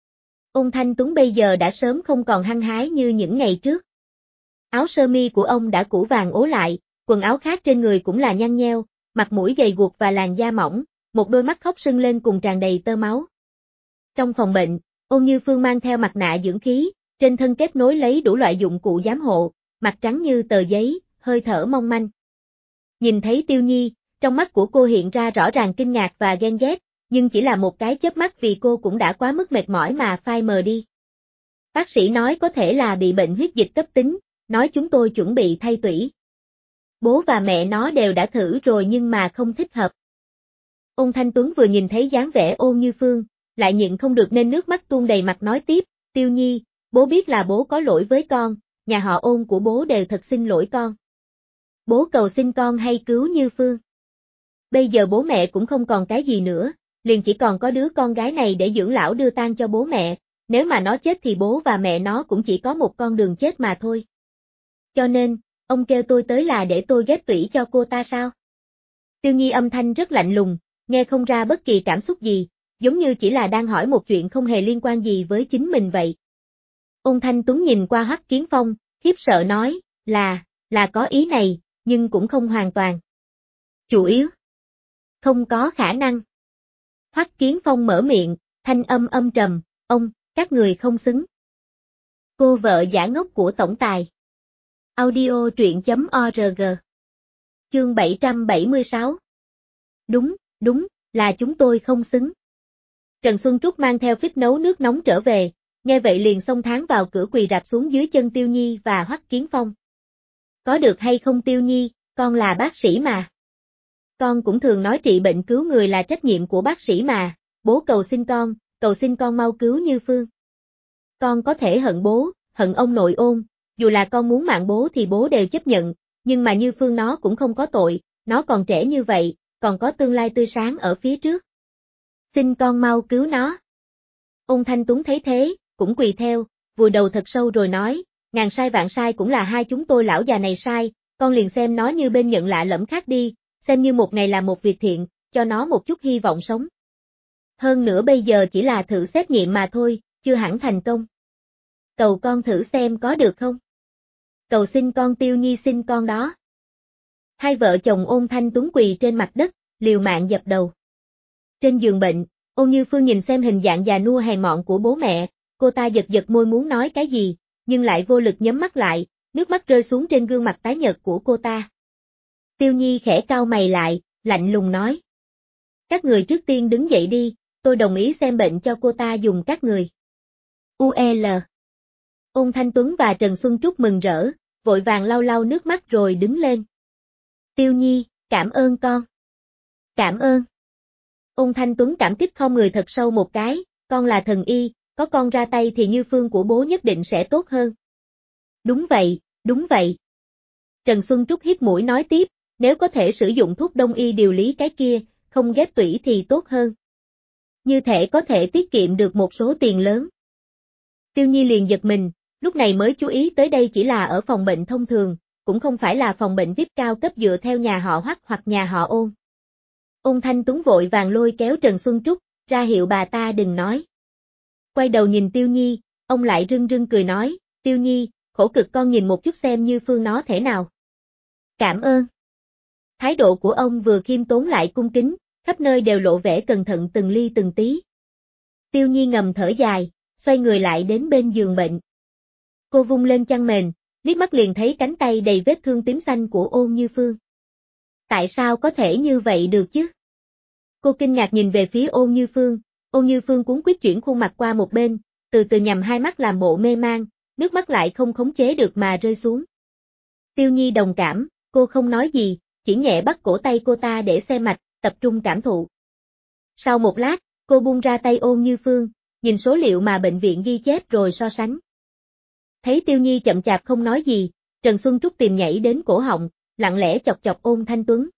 Ôn Thanh Tuấn bây giờ đã sớm không còn hăng hái như những ngày trước. Áo sơ mi của ông đã cũ vàng ố lại, quần áo khác trên người cũng là nhăn nheo, mặt mũi gầy guộc và làn da mỏng, một đôi mắt khóc sưng lên cùng tràn đầy tơ máu. Trong phòng bệnh, Ôn Như Phương mang theo mặt nạ dưỡng khí, trên thân kết nối lấy đủ loại dụng cụ giám hộ, mặt trắng như tờ giấy, hơi thở mong manh. Nhìn thấy Tiêu Nhi, trong mắt của cô hiện ra rõ ràng kinh ngạc và ghen ghét, nhưng chỉ là một cái chớp mắt vì cô cũng đã quá mức mệt mỏi mà phai mờ đi. Bác sĩ nói có thể là bị bệnh huyết dịch cấp tính, nói chúng tôi chuẩn bị thay tủy. Bố và mẹ nó đều đã thử rồi nhưng mà không thích hợp. Ôn Thanh Tuấn vừa nhìn thấy dáng vẻ Ôn Như Phương, lại nhịn không được nên nước mắt tuôn đầy mặt nói tiếp, Tiêu Nhi, bố biết là bố có lỗi với con, nhà họ Ôn của bố đều thật xin lỗi con. Bố cầu xin con hay cứu Như Phương. Bây giờ bố mẹ cũng không còn cái gì nữa, liền chỉ còn có đứa con gái này để dưỡng lão đưa tang cho bố mẹ, nếu mà nó chết thì bố và mẹ nó cũng chỉ có một con đường chết mà thôi. Cho nên, ông kêu tôi tới là để tôi ghép tủy cho cô ta sao? Tiêu Nhi âm thanh rất lạnh lùng, nghe không ra bất kỳ cảm xúc gì, giống như chỉ là đang hỏi một chuyện không hề liên quan gì với chính mình vậy. Ôn Thanh Tuấn nhìn qua Hoắc Kiến Phong, khiếp sợ nói, là có ý này, nhưng cũng không hoàn toàn. Chủ yếu. Không có khả năng. Hoắc Kiến Phong mở miệng, thanh âm âm trầm, các người không xứng. Cô vợ giả ngốc của tổng tài. Audio truyện.org. Chương 776. Đúng, là chúng tôi không xứng. Trần Xuân Trúc mang theo phích nấu nước nóng trở về, nghe vậy liền xông tháng vào cửa quỳ rạp xuống dưới chân Tiêu Nhi và Hoắc Kiến Phong. Có được hay không Tiêu Nhi, con là bác sĩ mà. Con cũng thường nói trị bệnh cứu người là trách nhiệm của bác sĩ mà, bố cầu xin con mau cứu Như Phương. Con có thể hận bố, hận ông nội Ôn, dù là con muốn mạng bố thì bố đều chấp nhận, nhưng mà Như Phương nó cũng không có tội, nó còn trẻ như vậy, còn có tương lai tươi sáng ở phía trước. Xin con mau cứu nó. Ôn Thanh Tuấn thấy thế, cũng quỳ theo, vùi đầu thật sâu rồi nói, ngàn sai vạn sai cũng là hai chúng tôi lão già này sai, con liền xem nó như bên nhận lạ lẫm khác đi, xem như một ngày làm một việc thiện, cho nó một chút hy vọng sống. Hơn nữa bây giờ chỉ là thử xét nghiệm mà thôi, chưa hẳn thành công. Cầu con thử xem có được không? Cầu xin con Tiêu Nhi xin con đó. Hai vợ chồng Ôn Thanh Tuấn quỳ trên mặt đất, liều mạng dập đầu. Trên giường bệnh, Ôn Như Phương nhìn xem hình dạng già nua hèn mọn của bố mẹ, cô ta giật giật môi muốn nói cái gì, nhưng lại vô lực nhắm mắt lại, nước mắt rơi xuống trên gương mặt tái nhợt của cô ta. Tiêu Nhi khẽ cau mày lại, lạnh lùng nói. Các người trước tiên đứng dậy đi, tôi đồng ý xem bệnh cho cô ta dùng các người. UL. Ôn Thanh Tuấn và Trần Xuân Trúc mừng rỡ, vội vàng lau lau nước mắt rồi đứng lên. Tiêu Nhi, cảm ơn con. Cảm ơn. Ôn Thanh Tuấn cảm kích không người thật sâu một cái, con là thần y, có con ra tay thì Như Phương của bố nhất định sẽ tốt hơn. Đúng vậy, đúng vậy. Trần Xuân Trúc hít mũi nói tiếp, nếu có thể sử dụng thuốc đông y điều lý cái kia, không ghép tủy thì tốt hơn. Như thể có thể tiết kiệm được một số tiền lớn. Tiêu Nhi liền giật mình, lúc này mới chú ý tới đây chỉ là ở phòng bệnh thông thường, cũng không phải là phòng bệnh VIP cao cấp dựa theo nhà họ Hoắc hoặc nhà họ Ôn. Ôn Thanh Tuấn vội vàng lôi kéo Trần Xuân Trúc, ra hiệu bà ta đừng nói. Quay đầu nhìn Tiêu Nhi, ông lại rưng rưng cười nói, Tiêu Nhi, khổ cực con nhìn một chút xem Như Phương nó thế nào. Cảm ơn. Thái độ của ông vừa khiêm tốn lại cung kính, khắp nơi đều lộ vẻ cẩn thận từng ly từng tí. Tiêu Nhi ngầm thở dài, xoay người lại đến bên giường bệnh. Cô vung lên chăn mền, liếc mắt liền thấy cánh tay đầy vết thương tím xanh của Ôn Như Phương. Tại sao có thể như vậy được chứ? Cô kinh ngạc nhìn về phía Ôn Như Phương cuống quýt chuyển khuôn mặt qua một bên, từ từ nhắm hai mắt làm bộ mê man, nước mắt lại không khống chế được mà rơi xuống. Tiêu Nhi đồng cảm, cô không nói gì, chỉ nhẹ bắt cổ tay cô ta để xe mạch, tập trung cảm thụ. Sau một lát, Cô buông ra tay Ôn Như Phương, nhìn số liệu mà bệnh viện ghi chép rồi so sánh. Thấy Tiêu Nhi chậm chạp không nói gì, Trần Xuân Trúc tìm nhảy đến cổ họng, lặng lẽ chọc chọc Ôn Thanh Tuấn.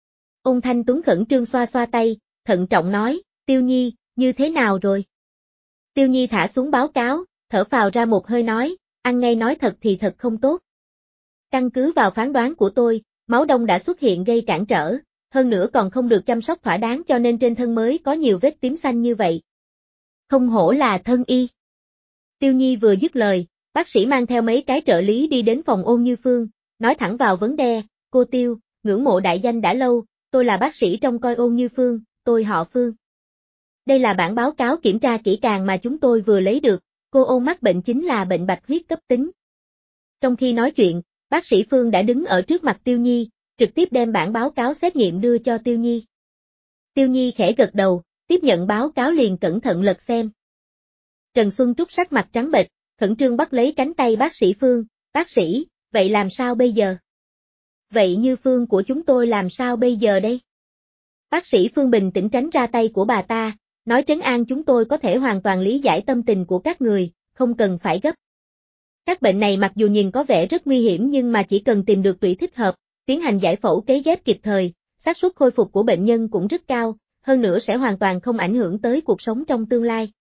Ôn Thanh Tuấn khẩn trương xoa xoa tay, thận trọng nói, Tiêu Nhi, như thế nào rồi? Tiêu Nhi thả xuống báo cáo, thở phào ra một hơi nói, ăn ngay nói thật thì thật không tốt. Căn cứ vào phán đoán của tôi, máu đông đã xuất hiện gây cản trở, hơn nữa còn không được chăm sóc thỏa đáng cho nên trên thân mới có nhiều vết tím xanh như vậy. Không hổ là thân y. Tiêu Nhi vừa dứt lời, bác sĩ mang theo mấy cái trợ lý đi đến phòng Ôn Như Phương, nói thẳng vào vấn đề, cô Tiêu, ngưỡng mộ đại danh đã lâu, tôi là bác sĩ trông coi Ôn Như Phương, tôi họ Phương. Đây là bản báo cáo kiểm tra kỹ càng mà chúng tôi vừa lấy được, cô Ôn mắc bệnh chính là bệnh bạch huyết cấp tính. Trong khi nói chuyện, bác sĩ Phương đã đứng ở trước mặt Tiêu Nhi, trực tiếp đem bản báo cáo xét nghiệm đưa cho Tiêu Nhi. Tiêu Nhi khẽ gật đầu, tiếp nhận báo cáo liền cẩn thận lật xem. Trần Xuân Trúc sắc mặt trắng bệch, khẩn trương bắt lấy cánh tay bác sĩ Phương, bác sĩ, vậy làm sao bây giờ? Vậy Như Phương của chúng tôi làm sao bây giờ đây? Bác sĩ Phương bình tĩnh tránh ra tay của bà ta, nói trấn an chúng tôi có thể hoàn toàn lý giải tâm tình của các người, không cần phải gấp. Các bệnh này mặc dù nhìn có vẻ rất nguy hiểm nhưng mà chỉ cần tìm được tủy thích hợp, tiến hành giải phẫu cấy ghép kịp thời, xác suất khôi phục của bệnh nhân cũng rất cao, hơn nữa sẽ hoàn toàn không ảnh hưởng tới cuộc sống trong tương lai.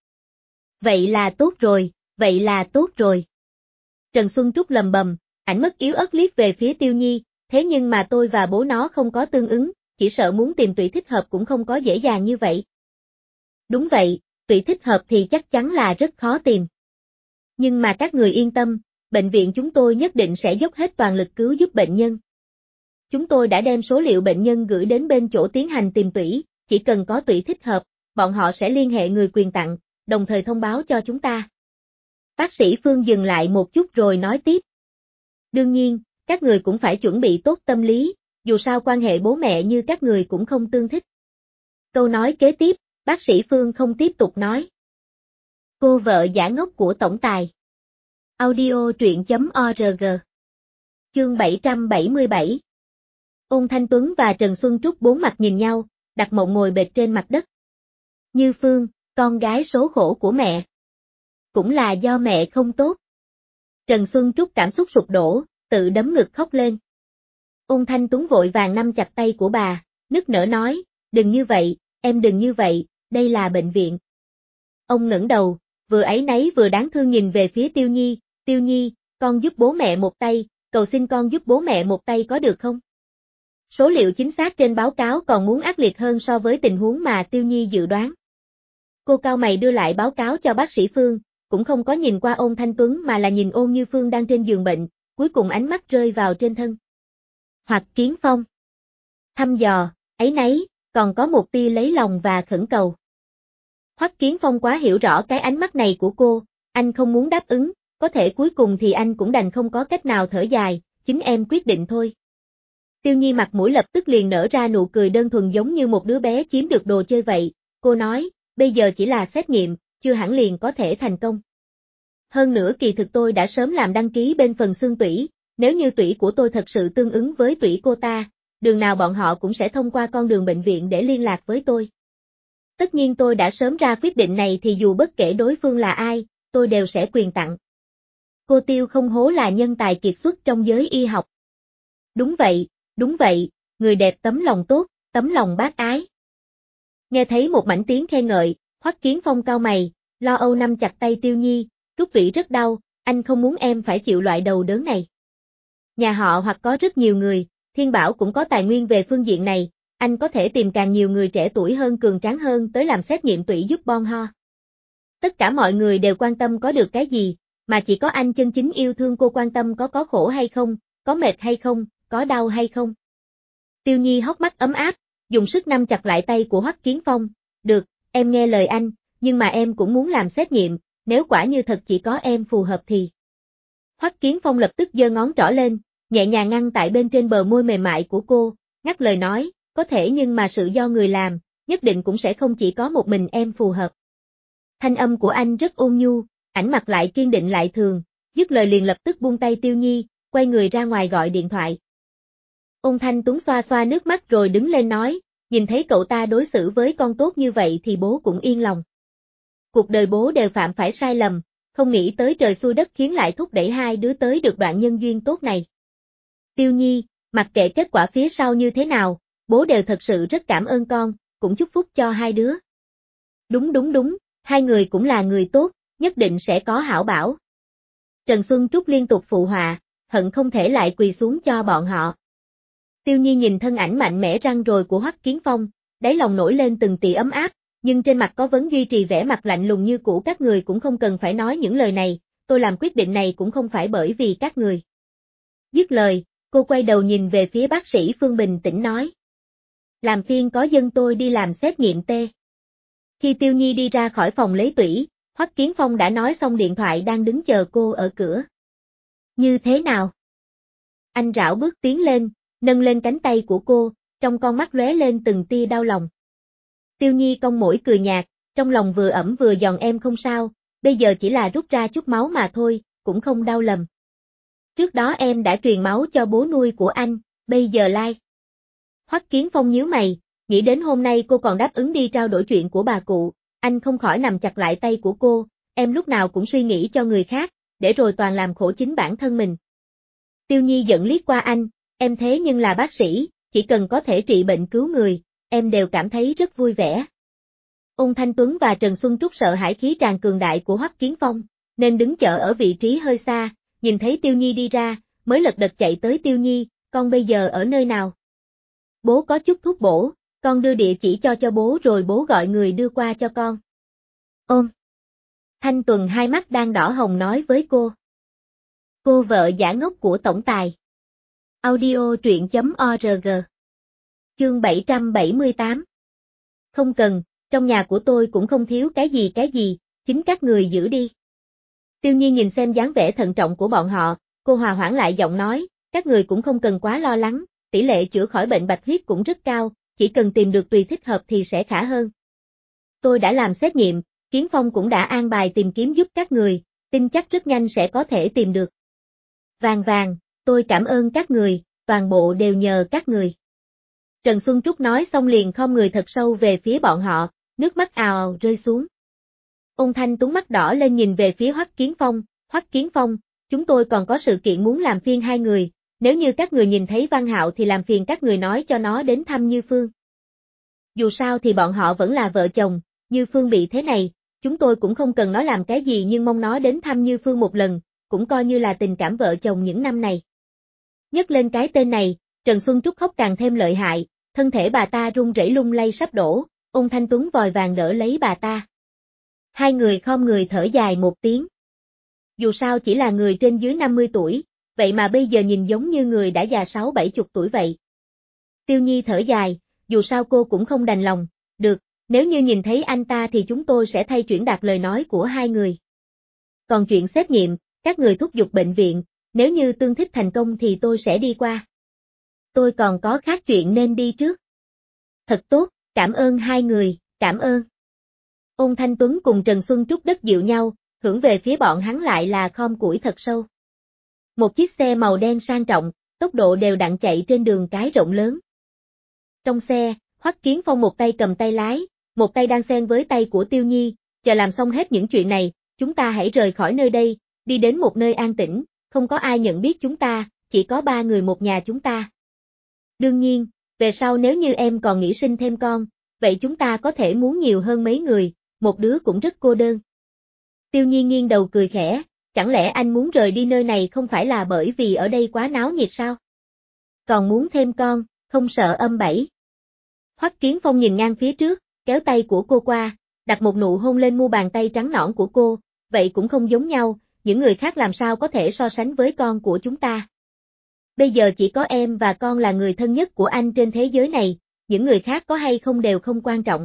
Vậy là tốt rồi, vậy là tốt rồi. Trần Xuân Trúc lầm bầm, ảnh mắt yếu ớt liếc về phía Tiêu Nhi, thế nhưng mà tôi và bố nó không có tương ứng, chỉ sợ muốn tìm tủy thích hợp cũng không có dễ dàng như vậy. Đúng vậy, tủy thích hợp thì chắc chắn là rất khó tìm. Nhưng mà các người yên tâm, bệnh viện chúng tôi nhất định sẽ dốc hết toàn lực cứu giúp bệnh nhân. Chúng tôi đã đem số liệu bệnh nhân gửi đến bên chỗ tiến hành tìm tủy, chỉ cần có tủy thích hợp, bọn họ sẽ liên hệ người quyền tặng, đồng thời thông báo cho chúng ta. Bác sĩ Phương dừng lại một chút rồi nói tiếp. Đương nhiên, các người cũng phải chuẩn bị tốt tâm lý, dù sao quan hệ bố mẹ như các người cũng không tương thích. Câu nói kế tiếp, bác sĩ Phương không tiếp tục nói. Cô vợ giả ngốc của tổng tài. Audio truyện.org. Chương 777. Ôn Thanh Tuấn và Trần Xuân Trúc bốn mặt nhìn nhau, đặt mộng ngồi bệt trên mặt đất. Như Phương, con gái số khổ của mẹ. Cũng là do mẹ không tốt. Trần Xuân Trúc cảm xúc sụp đổ, tự đấm ngực khóc lên. Ôn Thanh Tuấn vội vàng nắm chặt tay của bà, nức nở nói, đừng như vậy, em đừng như vậy, đây là bệnh viện. Ông ngẩng đầu, vừa áy náy vừa đáng thương nhìn về phía Tiêu Nhi, con giúp bố mẹ một tay, cầu xin con giúp bố mẹ một tay có được không? Số liệu chính xác trên báo cáo còn muốn ác liệt hơn so với tình huống mà Tiêu Nhi dự đoán. Cô cau mày đưa lại báo cáo cho bác sĩ Phương, cũng không có nhìn qua Ôn Thanh Tuấn mà là nhìn Ôn Như Phương đang trên giường bệnh, cuối cùng ánh mắt rơi vào trên thân. Hoặc Kiến Phong. Thăm dò, áy náy, còn có một tia lấy lòng và khẩn cầu. Hoắc Kiến Phong quá hiểu rõ cái ánh mắt này của cô, anh không muốn đáp ứng, có thể cuối cùng thì anh cũng đành không có cách nào thở dài, chính em quyết định thôi. Tiêu Nhi mặt mũi lập tức liền nở ra nụ cười đơn thuần giống như một đứa bé chiếm được đồ chơi vậy, cô nói, bây giờ chỉ là xét nghiệm, chưa hẳn liền có thể thành công. Hơn nữa kỳ thực tôi đã sớm làm đăng ký bên phần xương tủy, nếu như tủy của tôi thật sự tương ứng với tủy cô ta, đường nào bọn họ cũng sẽ thông qua con đường bệnh viện để liên lạc với tôi. Tất nhiên tôi đã sớm ra quyết định này thì dù bất kể đối phương là ai, tôi đều sẽ quyền tặng. Cô Tiêu không hố là nhân tài kiệt xuất trong giới y học. Đúng vậy, người đẹp tấm lòng tốt, tấm lòng bác ái. Nghe thấy một mảnh tiếng khen ngợi, Hoắc Kiến Phong cau mày, lo âu nắm chặt tay Tiêu Nhi, rút tủy rất đau, anh không muốn em phải chịu loại đầu đớn này. Nhà họ hoặc có rất nhiều người, Thiên Bảo cũng có tài nguyên về phương diện này, anh có thể tìm càng nhiều người trẻ tuổi hơn cường tráng hơn tới làm xét nghiệm tủy giúp bon ho. Tất cả mọi người đều quan tâm có được cái gì, mà chỉ có anh chân chính yêu thương cô quan tâm có khổ hay không, có mệt hay không, có đau hay không. Tiêu Nhi hốc mắt ấm áp, dùng sức nắm chặt lại tay của Hoắc Kiến Phong, được, em nghe lời anh, nhưng mà em cũng muốn làm xét nghiệm, nếu quả như thật chỉ có em phù hợp thì. Hoắc Kiến Phong lập tức giơ ngón trỏ lên, nhẹ nhàng ngăn tại bên trên bờ môi mềm mại của cô, ngắt lời nói, có thể nhưng mà sự do người làm, nhất định cũng sẽ không chỉ có một mình em phù hợp. Thanh âm của anh rất ôn nhu, ảnh mặt lại kiên định lại thường, dứt lời liền lập tức buông tay Tiêu Nhi, quay người ra ngoài gọi điện thoại. Ôn Thanh Tuấn xoa xoa nước mắt rồi đứng lên nói, nhìn thấy cậu ta đối xử với con tốt như vậy thì bố cũng yên lòng. Cuộc đời bố đều phạm phải sai lầm, không nghĩ tới trời xui đất khiến lại thúc đẩy hai đứa tới được đoạn nhân duyên tốt này. Tiêu Nhi, mặc kệ kết quả phía sau như thế nào, bố đều thật sự rất cảm ơn con, cũng chúc phúc cho hai đứa. Đúng, hai người cũng là người tốt, nhất định sẽ có hảo bảo. Trần Xuân Trúc liên tục phụ họa, hận không thể lại quỳ xuống cho bọn họ. Tiêu Nhi nhìn thân ảnh mạnh mẽ răng rồi của Hoắc Kiến Phong, đáy lòng nổi lên từng tì ấm áp, nhưng trên mặt có vẫn duy trì vẻ mặt lạnh lùng như cũ. Các người cũng không cần phải nói những lời này, tôi làm quyết định này cũng không phải bởi vì các người. Dứt lời, cô quay đầu nhìn về phía bác sĩ Phương bình tĩnh nói. Làm phiền có dân tôi đi làm xét nghiệm tê. Khi Tiêu Nhi đi ra khỏi phòng lấy tủy, Hoắc Kiến Phong đã nói xong điện thoại đang đứng chờ cô ở cửa. Như thế nào? Anh rảo bước tiến lên, nâng lên cánh tay của cô, trong con mắt lóe lên từng tia đau lòng. Tiêu Nhi cong môi cười nhạt, trong lòng vừa ẩm vừa giòn. Em không sao, bây giờ chỉ là rút ra chút máu mà thôi, cũng không đau lầm. Trước đó em đã truyền máu cho bố nuôi của anh, bây giờ lai. Hoắc Kiến Phong nhíu mày, nghĩ đến hôm nay cô còn đáp ứng đi trao đổi chuyện của bà cụ, anh không khỏi nắm chặt lại tay của cô, em lúc nào cũng suy nghĩ cho người khác, để rồi toàn làm khổ chính bản thân mình. Tiêu Nhi giận liếc qua anh, em thế nhưng là bác sĩ, chỉ cần có thể trị bệnh cứu người, em đều cảm thấy rất vui vẻ. Ôn Thanh Tuấn và Trần Xuân Trúc sợ hãi khí tràn cường đại của Hoắc Kiến Phong, nên đứng chờ ở vị trí hơi xa, nhìn thấy Tiêu Nhi đi ra, mới lật đật chạy tới. Tiêu Nhi, con bây giờ ở nơi nào? Bố có chút thuốc bổ, con đưa địa chỉ cho bố rồi bố gọi người đưa qua cho con. Ôm. Thanh Tuần hai mắt đang đỏ hồng nói với cô. Cô vợ giả ngốc của tổng tài. Audio truyện.org. Chương 778. Không cần, trong nhà của tôi cũng không thiếu cái gì, chính các người giữ đi. Tiêu Nhi nhìn xem dáng vẻ thận trọng của bọn họ, cô hòa hoãn lại giọng nói, các người cũng không cần quá lo lắng, tỷ lệ chữa khỏi bệnh bạch huyết cũng rất cao, chỉ cần tìm được tùy thích hợp thì sẽ khá hơn. Tôi đã làm xét nghiệm, Kiến Phong cũng đã an bài tìm kiếm giúp các người, tin chắc rất nhanh sẽ có thể tìm được. Vàng, tôi cảm ơn các người, toàn bộ đều nhờ các người. Trần Xuân Trúc nói xong liền khom người thật sâu về phía bọn họ, nước mắt ào ào rơi xuống. Ôn Thanh Tuấn mắt đỏ lên nhìn về phía Hoắc Kiến Phong, chúng tôi còn có sự kiện muốn làm phiền hai người, nếu như các người nhìn thấy Văn Hạo thì làm phiền các người nói cho nó đến thăm Như Phương. Dù sao thì bọn họ vẫn là vợ chồng, Như Phương bị thế này, chúng tôi cũng không cần nó làm cái gì nhưng mong nó đến thăm Như Phương một lần, cũng coi như là tình cảm vợ chồng những năm này. Nhắc lên cái tên này, Trần Xuân Trúc khóc càng thêm lợi hại, thân thể bà ta run rẩy lung lay sắp đổ, Ôn Thanh Tuấn vòi vàng đỡ lấy bà ta. Hai người khom người thở dài một tiếng. Dù sao chỉ là người trên dưới 50 tuổi, vậy mà bây giờ nhìn giống như người đã già 60-70 tuổi vậy. Tiêu Nhi thở dài, dù sao cô cũng không đành lòng, được, nếu như nhìn thấy anh ta thì chúng tôi sẽ thay chuyển đạt lời nói của hai người. Còn chuyện xét nghiệm, các người thúc giục bệnh viện, nếu như tương thích thành công thì tôi sẽ đi qua. Tôi còn có khác chuyện nên đi trước. Thật tốt, cảm ơn hai người, cảm ơn. Ôn Thanh Tuấn cùng Trần Xuân Trúc đất dịu nhau, hưởng về phía bọn hắn lại là khom củi thật sâu. Một chiếc xe màu đen sang trọng, tốc độ đều đặn chạy trên đường cái rộng lớn. Trong xe, Hoắc Kiến Phong một tay cầm tay lái, một tay đang xen với tay của Tiêu Nhi, chờ làm xong hết những chuyện này, chúng ta hãy rời khỏi nơi đây, đi đến một nơi an tĩnh, không có ai nhận biết chúng ta, chỉ có ba người một nhà chúng ta. Đương nhiên, về sau nếu như em còn nghĩ sinh thêm con, vậy chúng ta có thể muốn nhiều hơn mấy người, một đứa cũng rất cô đơn. Tiêu Nhi nghiêng đầu cười khẽ, chẳng lẽ anh muốn rời đi nơi này không phải là bởi vì ở đây quá náo nhiệt sao? Còn muốn thêm con, không sợ âm bẫy. Hoắc Kiến Phong nhìn ngang phía trước, kéo tay của cô qua, đặt một nụ hôn lên mu bàn tay trắng nõn của cô, vậy cũng không giống nhau, những người khác làm sao có thể so sánh với con của chúng ta. Bây giờ chỉ có em và con là người thân nhất của anh trên thế giới này, những người khác có hay không đều không quan trọng.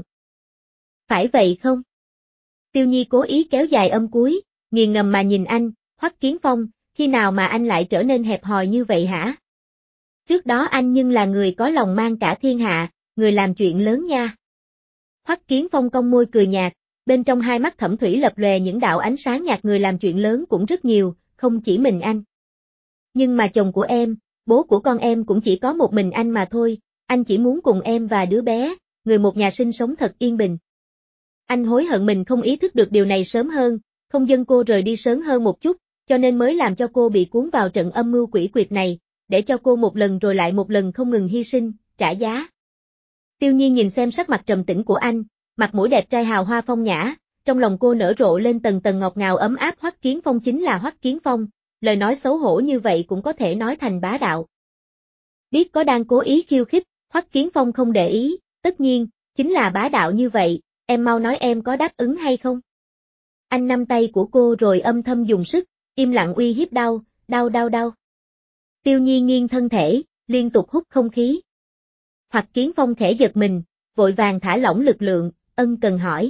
Phải vậy không? Tiêu Nhi cố ý kéo dài âm cuối, nghiền ngầm mà nhìn anh, Hoắc Kiến Phong, khi nào mà anh lại trở nên hẹp hòi như vậy hả? Trước đó anh nhưng là người có lòng mang cả thiên hạ, người làm chuyện lớn nha. Hoắc Kiến Phong cong môi cười nhạt, bên trong hai mắt thẩm thủy lập lòe những đạo ánh sáng nhạt. Người làm chuyện lớn cũng rất nhiều, không chỉ mình anh. Nhưng mà chồng của em, bố của con em cũng chỉ có một mình anh mà thôi, anh chỉ muốn cùng em và đứa bé, người một nhà sinh sống thật yên bình. Anh hối hận mình không ý thức được điều này sớm hơn, không dâng cô rời đi sớm hơn một chút, cho nên mới làm cho cô bị cuốn vào trận âm mưu quỷ quyệt này, để cho cô một lần rồi lại một lần không ngừng hy sinh, trả giá. Tiêu Nhi nhìn xem sắc mặt trầm tĩnh của anh, mặt mũi đẹp trai hào hoa phong nhã, trong lòng cô nở rộ lên tầng tầng ngọt ngào ấm áp. Hoắc Kiến Phong chính là Hoắc Kiến Phong, lời nói xấu hổ như vậy cũng có thể nói thành bá đạo. Biết có đang cố ý khiêu khích, Hoắc Kiến Phong không để ý, tất nhiên, chính là bá đạo như vậy, em mau nói em có đáp ứng hay không? Anh nắm tay của cô rồi âm thầm dùng sức, im lặng uy hiếp đau. Tiêu Nhi nghiêng thân thể, liên tục hút không khí. Hoắc Kiến Phong khẽ giật mình, vội vàng thả lỏng lực lượng, ân cần hỏi.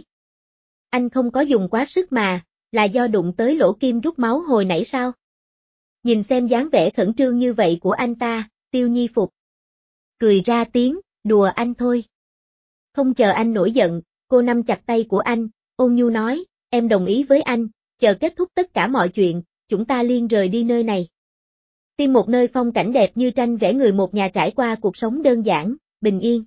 Anh không có dùng quá sức mà, là do đụng tới lỗ kim rút máu hồi nãy sao? Nhìn xem dáng vẻ khẩn trương như vậy của anh ta, Tiêu Nhi phục. Cười ra tiếng, đùa anh thôi. Không chờ anh nổi giận, cô nắm chặt tay của anh, ôn nhu nói, em đồng ý với anh, chờ kết thúc tất cả mọi chuyện, chúng ta liền rời đi nơi này. Tìm một nơi phong cảnh đẹp như tranh vẽ người một nhà trải qua cuộc sống đơn giản, bình yên.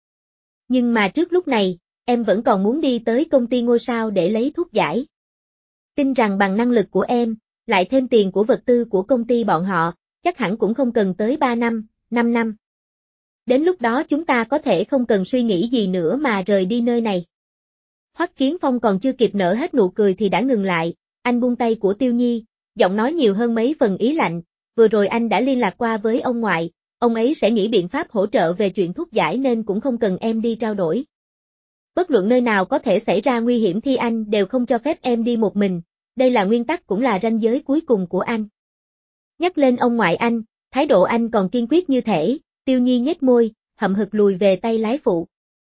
Nhưng mà trước lúc này, em vẫn còn muốn đi tới công ty ngôi sao để lấy thuốc giải. Tin rằng bằng năng lực của em, lại thêm tiền của vật tư của công ty bọn họ, chắc hẳn cũng không cần tới 3 năm, 5 năm. Đến lúc đó chúng ta có thể không cần suy nghĩ gì nữa mà rời đi nơi này. Hoắc Kiến Phong còn chưa kịp nở hết nụ cười thì đã ngừng lại, anh buông tay của Tiêu Nhi, giọng nói nhiều hơn mấy phần ý lạnh, vừa rồi anh đã liên lạc qua với ông ngoại, ông ấy sẽ nghĩ biện pháp hỗ trợ về chuyện thuốc giải nên cũng không cần em đi trao đổi. Bất luận nơi nào có thể xảy ra nguy hiểm thì anh đều không cho phép em đi một mình, đây là nguyên tắc cũng là ranh giới cuối cùng của anh. Nhắc lên ông ngoại anh, thái độ anh còn kiên quyết như thể, Tiêu Nhi nhếch môi, hậm hực lùi về tay lái phụ.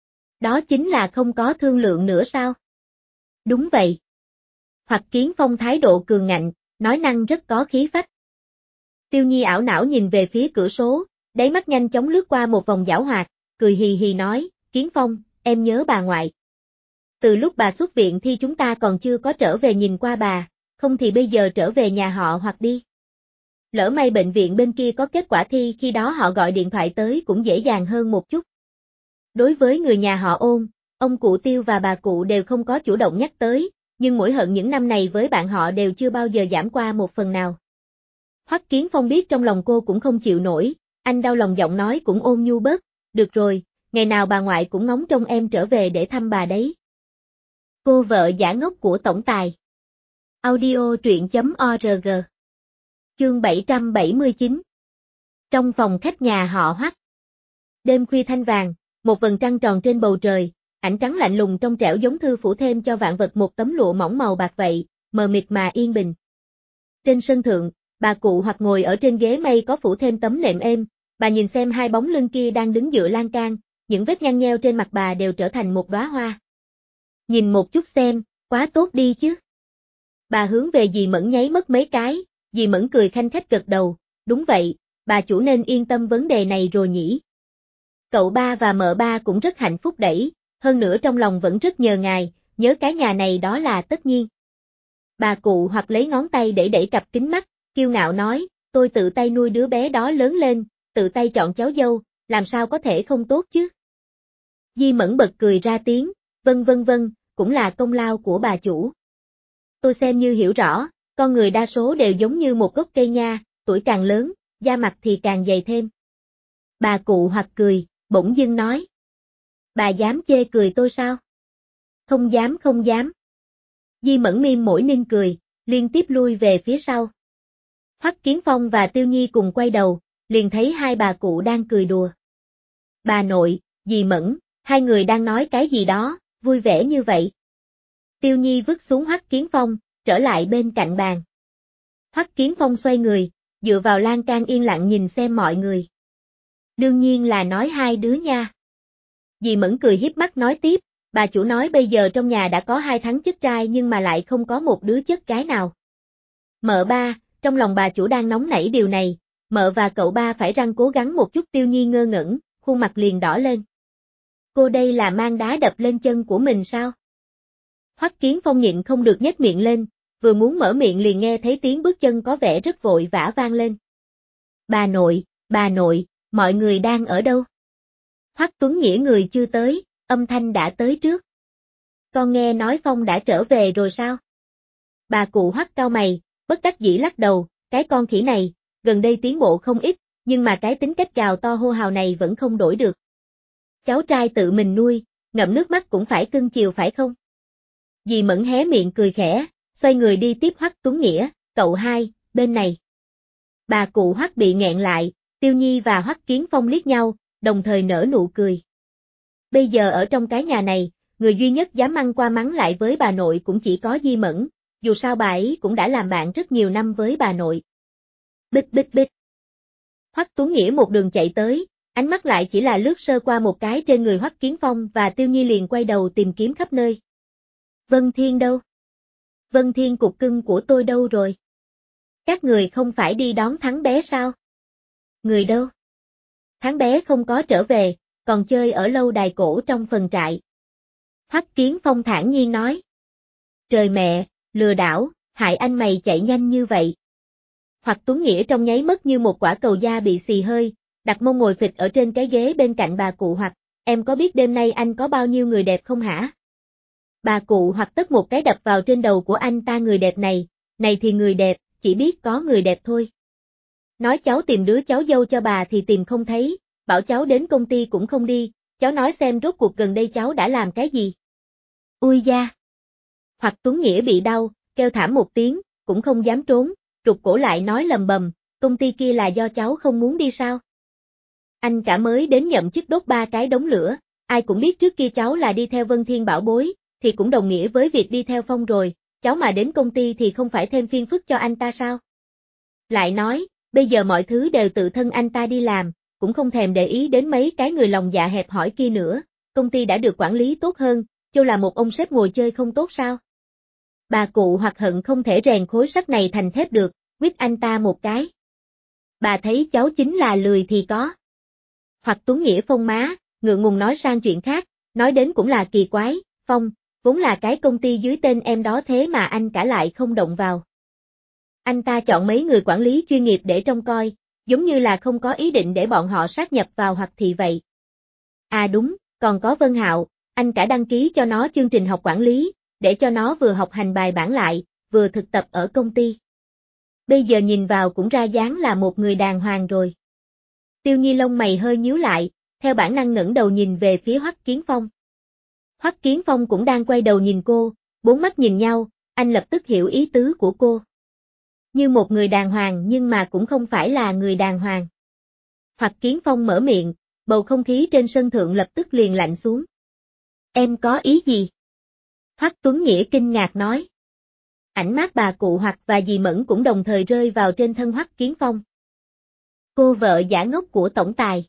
Đó chính là không có thương lượng nữa sao? Đúng vậy. Hoắc Kiến Phong thái độ cường ngạnh, nói năng rất có khí phách. Tiêu Nhi ảo não nhìn về phía cửa số, đáy mắt nhanh chóng lướt qua một vòng giảo hoạt, cười hì hì nói, Kiến Phong, em nhớ bà ngoại. Từ lúc bà xuất viện thì chúng ta còn chưa có trở về nhìn qua bà, không thì bây giờ trở về nhà họ hoặc đi. Lỡ may bệnh viện bên kia có kết quả thi khi đó họ gọi điện thoại tới cũng dễ dàng hơn một chút. Đối với người nhà họ Ôn, ông cụ Tiêu và bà cụ đều không có chủ động nhắc tới, nhưng mỗi hận những năm này với bạn họ đều chưa bao giờ giảm qua một phần nào. Hoắc Kiến Phong biết trong lòng cô cũng không chịu nổi, anh đau lòng giọng nói cũng ôn nhu bớt, được rồi, ngày nào bà ngoại cũng ngóng trông em trở về để thăm bà đấy. Cô vợ giả ngốc của tổng tài. Audio truyện.org. Chương 779. Trong phòng khách nhà họ Hoắc. Đêm khuya thanh vàng, một vầng trăng tròn trên bầu trời, ảnh trắng lạnh lùng trong trẻo giống thư phủ thêm cho vạn vật một tấm lụa mỏng màu bạc vậy, mờ mịt mà yên bình. Trên sân thượng, bà cụ Hoắc ngồi ở trên ghế mây có phủ thêm tấm nệm êm, bà nhìn xem hai bóng lưng kia đang đứng dựa lan can, những vết nhăn nheo trên mặt bà đều trở thành một đóa hoa. Nhìn một chút xem, quá tốt đi chứ. Bà hướng về dì Mẫn nháy mất mấy cái, dì Mẫn cười khanh khách gật đầu, đúng vậy, bà chủ nên yên tâm vấn đề này rồi nhỉ. Cậu ba và mợ ba cũng rất hạnh phúc đẩy, hơn nữa trong lòng vẫn rất nhờ ngài, nhớ cái nhà này đó là tất nhiên. Bà cụ Hoắc lấy ngón tay để đẩy cặp kính mắt, kiêu ngạo nói, tôi tự tay nuôi đứa bé đó lớn lên, tự tay chọn cháu dâu, làm sao có thể không tốt chứ. Di Mẫn bật cười ra tiếng, vâng, cũng là công lao của bà chủ. Tôi xem như hiểu rõ, con người đa số đều giống như một gốc cây nha, tuổi càng lớn, da mặt thì càng dày thêm. Bà cụ Hoắc cười, bỗng dưng nói. Bà dám chê cười tôi sao? Không dám. Di Mẫn mím môi nín cười, liên tiếp lui về phía sau. Hoắc Kiến Phong và Tiêu Nhi cùng quay đầu, liền thấy hai bà cụ đang cười đùa. Bà nội, dì Mẫn, hai người đang nói cái gì đó, vui vẻ như vậy. Tiêu Nhi vứt xuống Hoắc Kiến Phong, trở lại bên cạnh bàn. Hoắc Kiến Phong xoay người, dựa vào lan can yên lặng nhìn xem mọi người. Đương nhiên là nói hai đứa nha. Dì Mẫn cười hiếp mắt nói tiếp, bà chủ nói bây giờ trong nhà đã có 2 tháng chất trai nhưng mà lại không có một đứa chất gái nào. Mợ ba, trong lòng bà chủ đang nóng nảy điều này, mợ và cậu ba phải răng cố gắng một chút. Tiêu Nhi ngơ ngẩn, khuôn mặt liền đỏ lên. Cô đây là mang đá đập lên chân của mình sao? Hoắc Kiến Phong nhịn không được nhếch miệng lên, vừa muốn mở miệng liền nghe thấy tiếng bước chân có vẻ rất vội vã vang lên. Bà nội, mọi người đang ở đâu? Hoắc Tuấn Nghĩa người chưa tới, âm thanh đã tới trước. Con nghe nói Phong đã trở về rồi sao? Bà cụ Hoắc cau mày, bất đắc dĩ lắc đầu, cái con khỉ này, gần đây tiến bộ không ít, nhưng mà cái tính cách gào to hô hào này vẫn không đổi được. Cháu trai tự mình nuôi, ngậm nước mắt cũng phải cưng chiều phải không? Dì Mẫn hé miệng cười khẽ, xoay người đi tiếp Hoắc Tuấn Nghĩa, cậu hai, bên này. Bà cụ Hoắc bị nghẹn lại, Tiêu Nhi và Hoắc Kiến Phong liếc nhau, đồng thời nở nụ cười. Bây giờ ở trong cái nhà này, người duy nhất dám ăn qua mắng lại với bà nội cũng chỉ có Di Mẫn, dù sao bà ấy cũng đã làm bạn rất nhiều năm với bà nội. Bịch bịch bịch. Hoắc Tuấn Nghĩa một đường chạy tới, ánh mắt lại chỉ là lướt sơ qua một cái trên người Hoắc Kiến Phong và Tiêu Nhi liền quay đầu tìm kiếm khắp nơi. Vân Thiên đâu? Vân Thiên cục cưng của tôi đâu rồi? Các người không phải đi đón Thắng bé sao? Người đâu? Thắng bé không có trở về, còn chơi ở lâu đài cổ trong phần trại. Hoắc Kiến Phong thản nhiên nói. Trời mẹ, lừa đảo, hại anh mày chạy nhanh như vậy. Hoắc Tuấn Nghĩa trong nháy mắt như một quả cầu da bị xì hơi, đặt mông ngồi phịch ở trên cái ghế bên cạnh bà cụ Hoắc, em có biết đêm nay anh có bao nhiêu người đẹp không hả? Bà cụ Hoắc tức một cái đập vào trên đầu của anh ta, người đẹp này thì người đẹp, chỉ biết có người đẹp thôi. Nói cháu tìm đứa cháu dâu cho bà thì tìm không thấy, bảo cháu đến công ty cũng không đi, cháu nói xem rốt cuộc gần đây cháu đã làm cái gì. Ui da! Hoắc Tuấn Nghĩa bị đau, kêu thảm một tiếng, cũng không dám trốn, rụt cổ lại nói lầm bầm, công ty kia là do cháu không muốn đi sao? Anh cả mới đến nhậm chức đốt 3 cái đống lửa, ai cũng biết trước kia cháu là đi theo Vân Thiên bảo bối, thì cũng đồng nghĩa với việc đi theo Phong rồi, cháu mà đến công ty thì không phải thêm phiền phức cho anh ta sao? Lại nói, bây giờ mọi thứ đều tự thân anh ta đi làm, cũng không thèm để ý đến mấy cái người lòng dạ hẹp hòi kia nữa, công ty đã được quản lý tốt hơn, châu là một ông sếp ngồi chơi không tốt sao? Bà cụ Hoắc hận không thể rèn khối sắt này thành thép được, quýt anh ta một cái. Bà thấy cháu chính là lười thì có. Hoắc Tuấn Nghĩa phông má, ngượng ngùng nói sang chuyện khác, nói đến cũng là kỳ quái, Phong, vốn là cái công ty dưới tên em đó thế mà anh cả lại không động vào. Anh ta chọn mấy người quản lý chuyên nghiệp để trông coi, giống như là không có ý định để bọn họ sát nhập vào Hoắc thị vậy. À đúng, còn có Vân Hạo, anh cả đăng ký cho nó chương trình học quản lý, để cho nó vừa học hành bài bản lại, vừa thực tập ở công ty. Bây giờ nhìn vào cũng ra dáng là một người đàng hoàng rồi. Tiêu Nhi lông mày hơi nhíu lại, theo bản năng ngẩng đầu nhìn về phía Hoắc Kiến Phong. Hoắc Kiến Phong cũng đang quay đầu nhìn cô, bốn mắt nhìn nhau, anh lập tức hiểu ý tứ của cô. Như một người đàng hoàng nhưng mà cũng không phải là người đàng hoàng. Hoắc Kiến Phong mở miệng, bầu không khí trên sân thượng lập tức liền lạnh xuống. Em có ý gì? Hoắc Tuấn Nghĩa kinh ngạc nói. Ánh mắt bà cụ Hoắc và dì Mẫn cũng đồng thời rơi vào trên thân Hoắc Kiến Phong. Cô vợ giả ngốc của tổng tài.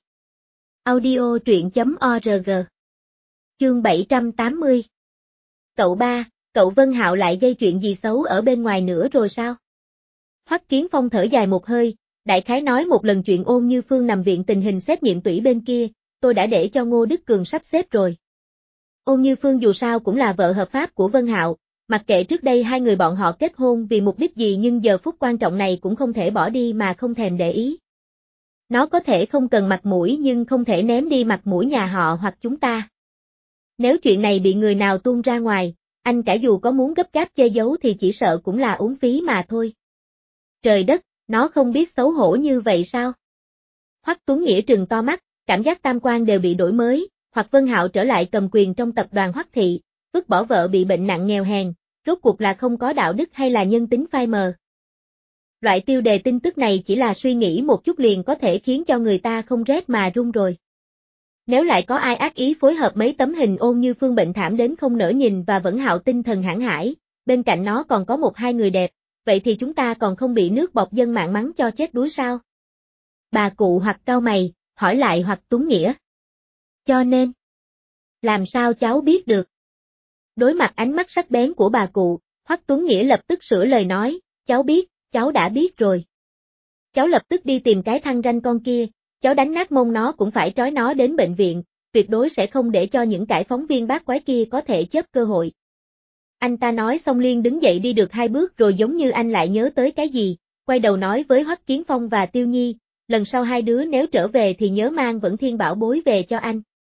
Audio truyện.org. Chương 780. Cậu ba, cậu Vân Hạo lại gây chuyện gì xấu ở bên ngoài nữa rồi sao? Hoắc Kiến Phong thở dài một hơi, đại khái nói một lần chuyện Ôn Như Phương nằm viện tình hình xét nghiệm tủy bên kia, tôi đã để cho Ngô Đức Cường sắp xếp rồi. Ôn Như Phương dù sao cũng là vợ hợp pháp của Vân Hạo, mặc kệ trước đây hai người bọn họ kết hôn vì mục đích gì nhưng giờ phút quan trọng này cũng không thể bỏ đi mà không thèm để ý. Nó có thể không cần mặt mũi nhưng không thể ném đi mặt mũi nhà họ hoặc chúng ta. Nếu chuyện này bị người nào tuôn ra ngoài, anh cả dù có muốn gấp gáp che giấu thì chỉ sợ cũng là uổng phí mà thôi. Trời đất, nó không biết xấu hổ như vậy sao? Hoắc Tuấn Nghĩa trừng to mắt, cảm giác tam quan đều bị đổi mới, hoặc Vân Hạo trở lại cầm quyền trong tập đoàn Hoắc thị, vứt bỏ vợ bị bệnh nặng nghèo hèn, rốt cuộc là không có đạo đức hay là nhân tính phai mờ. Loại tiêu đề tin tức này chỉ là suy nghĩ một chút liền có thể khiến cho người ta không rét mà run rồi. Nếu lại có ai ác ý phối hợp mấy tấm hình Ôn Như Phương bệnh thảm đến không nỡ nhìn và Vân Hạo tinh thần hãn hải, bên cạnh nó còn có một hai người đẹp, vậy thì chúng ta còn không bị nước bọt dân mạng mắng cho chết đuối sao? Bà cụ Hoắc cau mày, hỏi lại Hoắc Tuấn Nghĩa. Cho nên, làm sao cháu biết được? Đối mặt ánh mắt sắc bén của bà cụ, Hoắc Tuấn Nghĩa lập tức sửa lời nói, cháu biết, cháu đã biết rồi. Cháu lập tức đi tìm cái thằng ranh con kia, cháu đánh nát mông nó cũng phải trói nó đến bệnh viện, tuyệt đối sẽ không để cho những kẻ phóng viên bát quái kia có thể chớp cơ hội. Anh ta nói xong liền đứng dậy đi được 2 bước rồi giống như anh lại nhớ tới cái gì, quay đầu nói với Hoắc Kiến Phong và Tiêu Nhi, lần sau hai đứa nếu trở về thì nhớ mang Vẫn Thiên bảo bối về cho anh.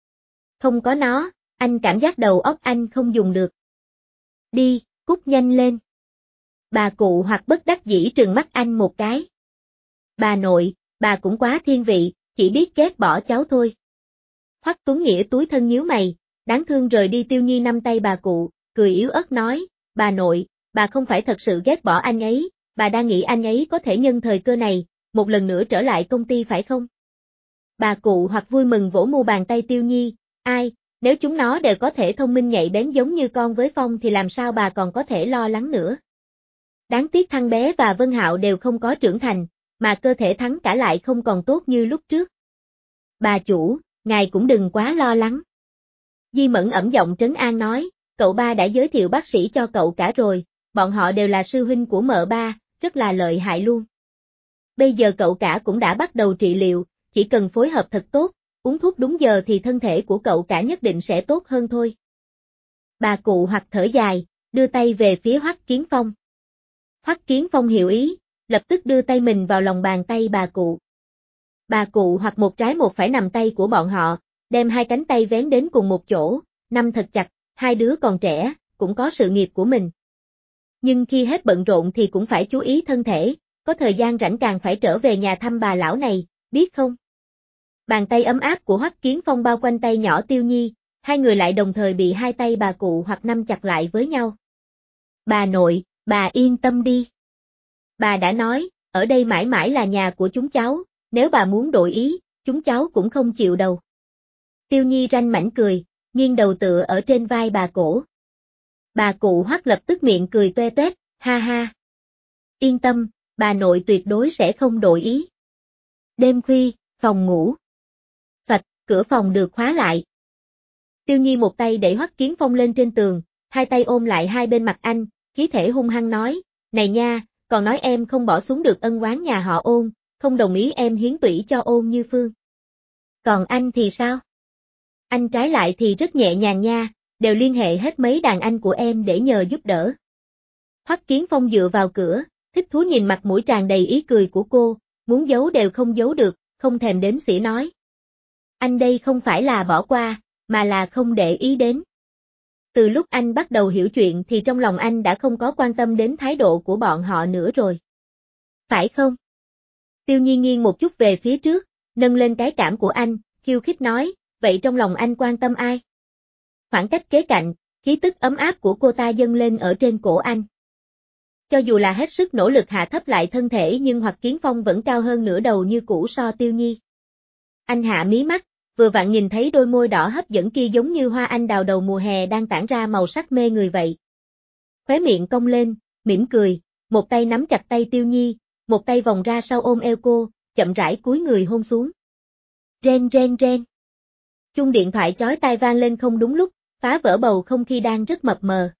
Không có nó, anh cảm giác đầu óc anh không dùng được. Đi, cút nhanh lên. Bà cụ Hoặc bất đắc dĩ trừng mắt anh một cái. Bà nội, bà cũng quá thiên vị, chỉ biết ghét bỏ cháu thôi. Hoắc Tuấn Nghĩa túi thân nhíu mày, đáng thương rời đi. Tiêu Nhi nắm tay bà cụ, cười yếu ớt nói, bà nội, bà không phải thật sự ghét bỏ anh ấy, bà đang nghĩ anh ấy có thể nhân thời cơ này, một lần nữa trở lại công ty phải không? Bà cụ Hoặc vui mừng vỗ mu bàn tay Tiêu Nhi, ai, nếu chúng nó đều có thể thông minh nhạy bén giống như con với Phong thì làm sao bà còn có thể lo lắng nữa. Đáng tiếc Thăng bé và Vân Hạo đều không có trưởng thành, mà cơ thể Thắng cả lại không còn tốt như lúc trước. Bà chủ, ngài cũng đừng quá lo lắng. Di Mẫn ẩm giọng trấn an nói, cậu ba đã giới thiệu bác sĩ cho cậu cả rồi, bọn họ đều là sư huynh của mợ ba, rất là lợi hại luôn. Bây giờ cậu cả cũng đã bắt đầu trị liệu, chỉ cần phối hợp thật tốt, uống thuốc đúng giờ thì thân thể của cậu cả nhất định sẽ tốt hơn thôi. Bà cụ Hoặc thở dài, đưa tay về phía Hoắc Kiến Phong. Hoắc Kiến Phong hiểu ý, lập tức đưa tay mình vào lòng bàn tay bà cụ. Bà cụ Hoặc một trái một phải nằm tay của bọn họ, đem hai cánh tay vén đến cùng một chỗ, nắm thật chặt, hai đứa còn trẻ, cũng có sự nghiệp của mình. Nhưng khi hết bận rộn thì cũng phải chú ý thân thể, có thời gian rảnh càng phải trở về nhà thăm bà lão này, biết không? Bàn tay ấm áp của Hoắc Kiến Phong bao quanh tay nhỏ Tiêu Nhi, hai người lại đồng thời bị hai tay bà cụ Hoặc nắm chặt lại với nhau. Bà nội, bà yên tâm đi. Bà đã nói, ở đây mãi mãi là nhà của chúng cháu, nếu bà muốn đổi ý, chúng cháu cũng không chịu đâu. Tiêu Nhi ranh mảnh cười, nghiêng đầu tựa ở trên vai bà cổ. Bà cụ Hoắc lập tức miệng cười toe toét, ha ha. Yên tâm, bà nội tuyệt đối sẽ không đổi ý. Đêm khuya, phòng ngủ. Phạch, cửa phòng được khóa lại. Tiêu Nhi một tay đẩy Hoắc Kiến Phong lên trên tường, hai tay ôm lại hai bên mặt anh, khí thể hung hăng nói, này nha, còn nói em không bỏ xuống được ân oán nhà họ Ôn, không đồng ý em hiến tủy cho Ôn Như Phương. Còn anh thì sao? Anh trái lại thì rất nhẹ nhàng nha, đều liên hệ hết mấy đàn anh của em để nhờ giúp đỡ. Hoắc Kiến Phong dựa vào cửa, thích thú nhìn mặt mũi tràn đầy ý cười của cô, muốn giấu đều không giấu được, không thèm đếm xỉa nói. Anh đây không phải là bỏ qua, mà là không để ý đến. Từ lúc anh bắt đầu hiểu chuyện thì trong lòng anh đã không có quan tâm đến thái độ của bọn họ nữa rồi. Phải không? Tiêu Nhi nghiêng một chút về phía trước, nâng lên cái cảm của anh, khiêu khích nói, vậy trong lòng anh quan tâm ai? Khoảng cách kế cạnh, khí tức ấm áp của cô ta dâng lên ở trên cổ anh. Cho dù là hết sức nỗ lực hạ thấp lại thân thể nhưng Hoắc Kiến Phong vẫn cao hơn nửa đầu như cũ so Tiêu Nhi. Anh hạ mí mắt, vừa vặn nhìn thấy đôi môi đỏ hấp dẫn kia giống như hoa anh đào đầu mùa hè đang tản ra màu sắc mê người vậy. Khóe miệng cong lên, mỉm cười, một tay nắm chặt tay Tiêu Nhi, một tay vòng ra sau ôm eo cô, chậm rãi cúi người hôn xuống. Ren ren ren. Chuông điện thoại chói tai vang lên không đúng lúc, phá vỡ bầu không khí đang rất mập mờ.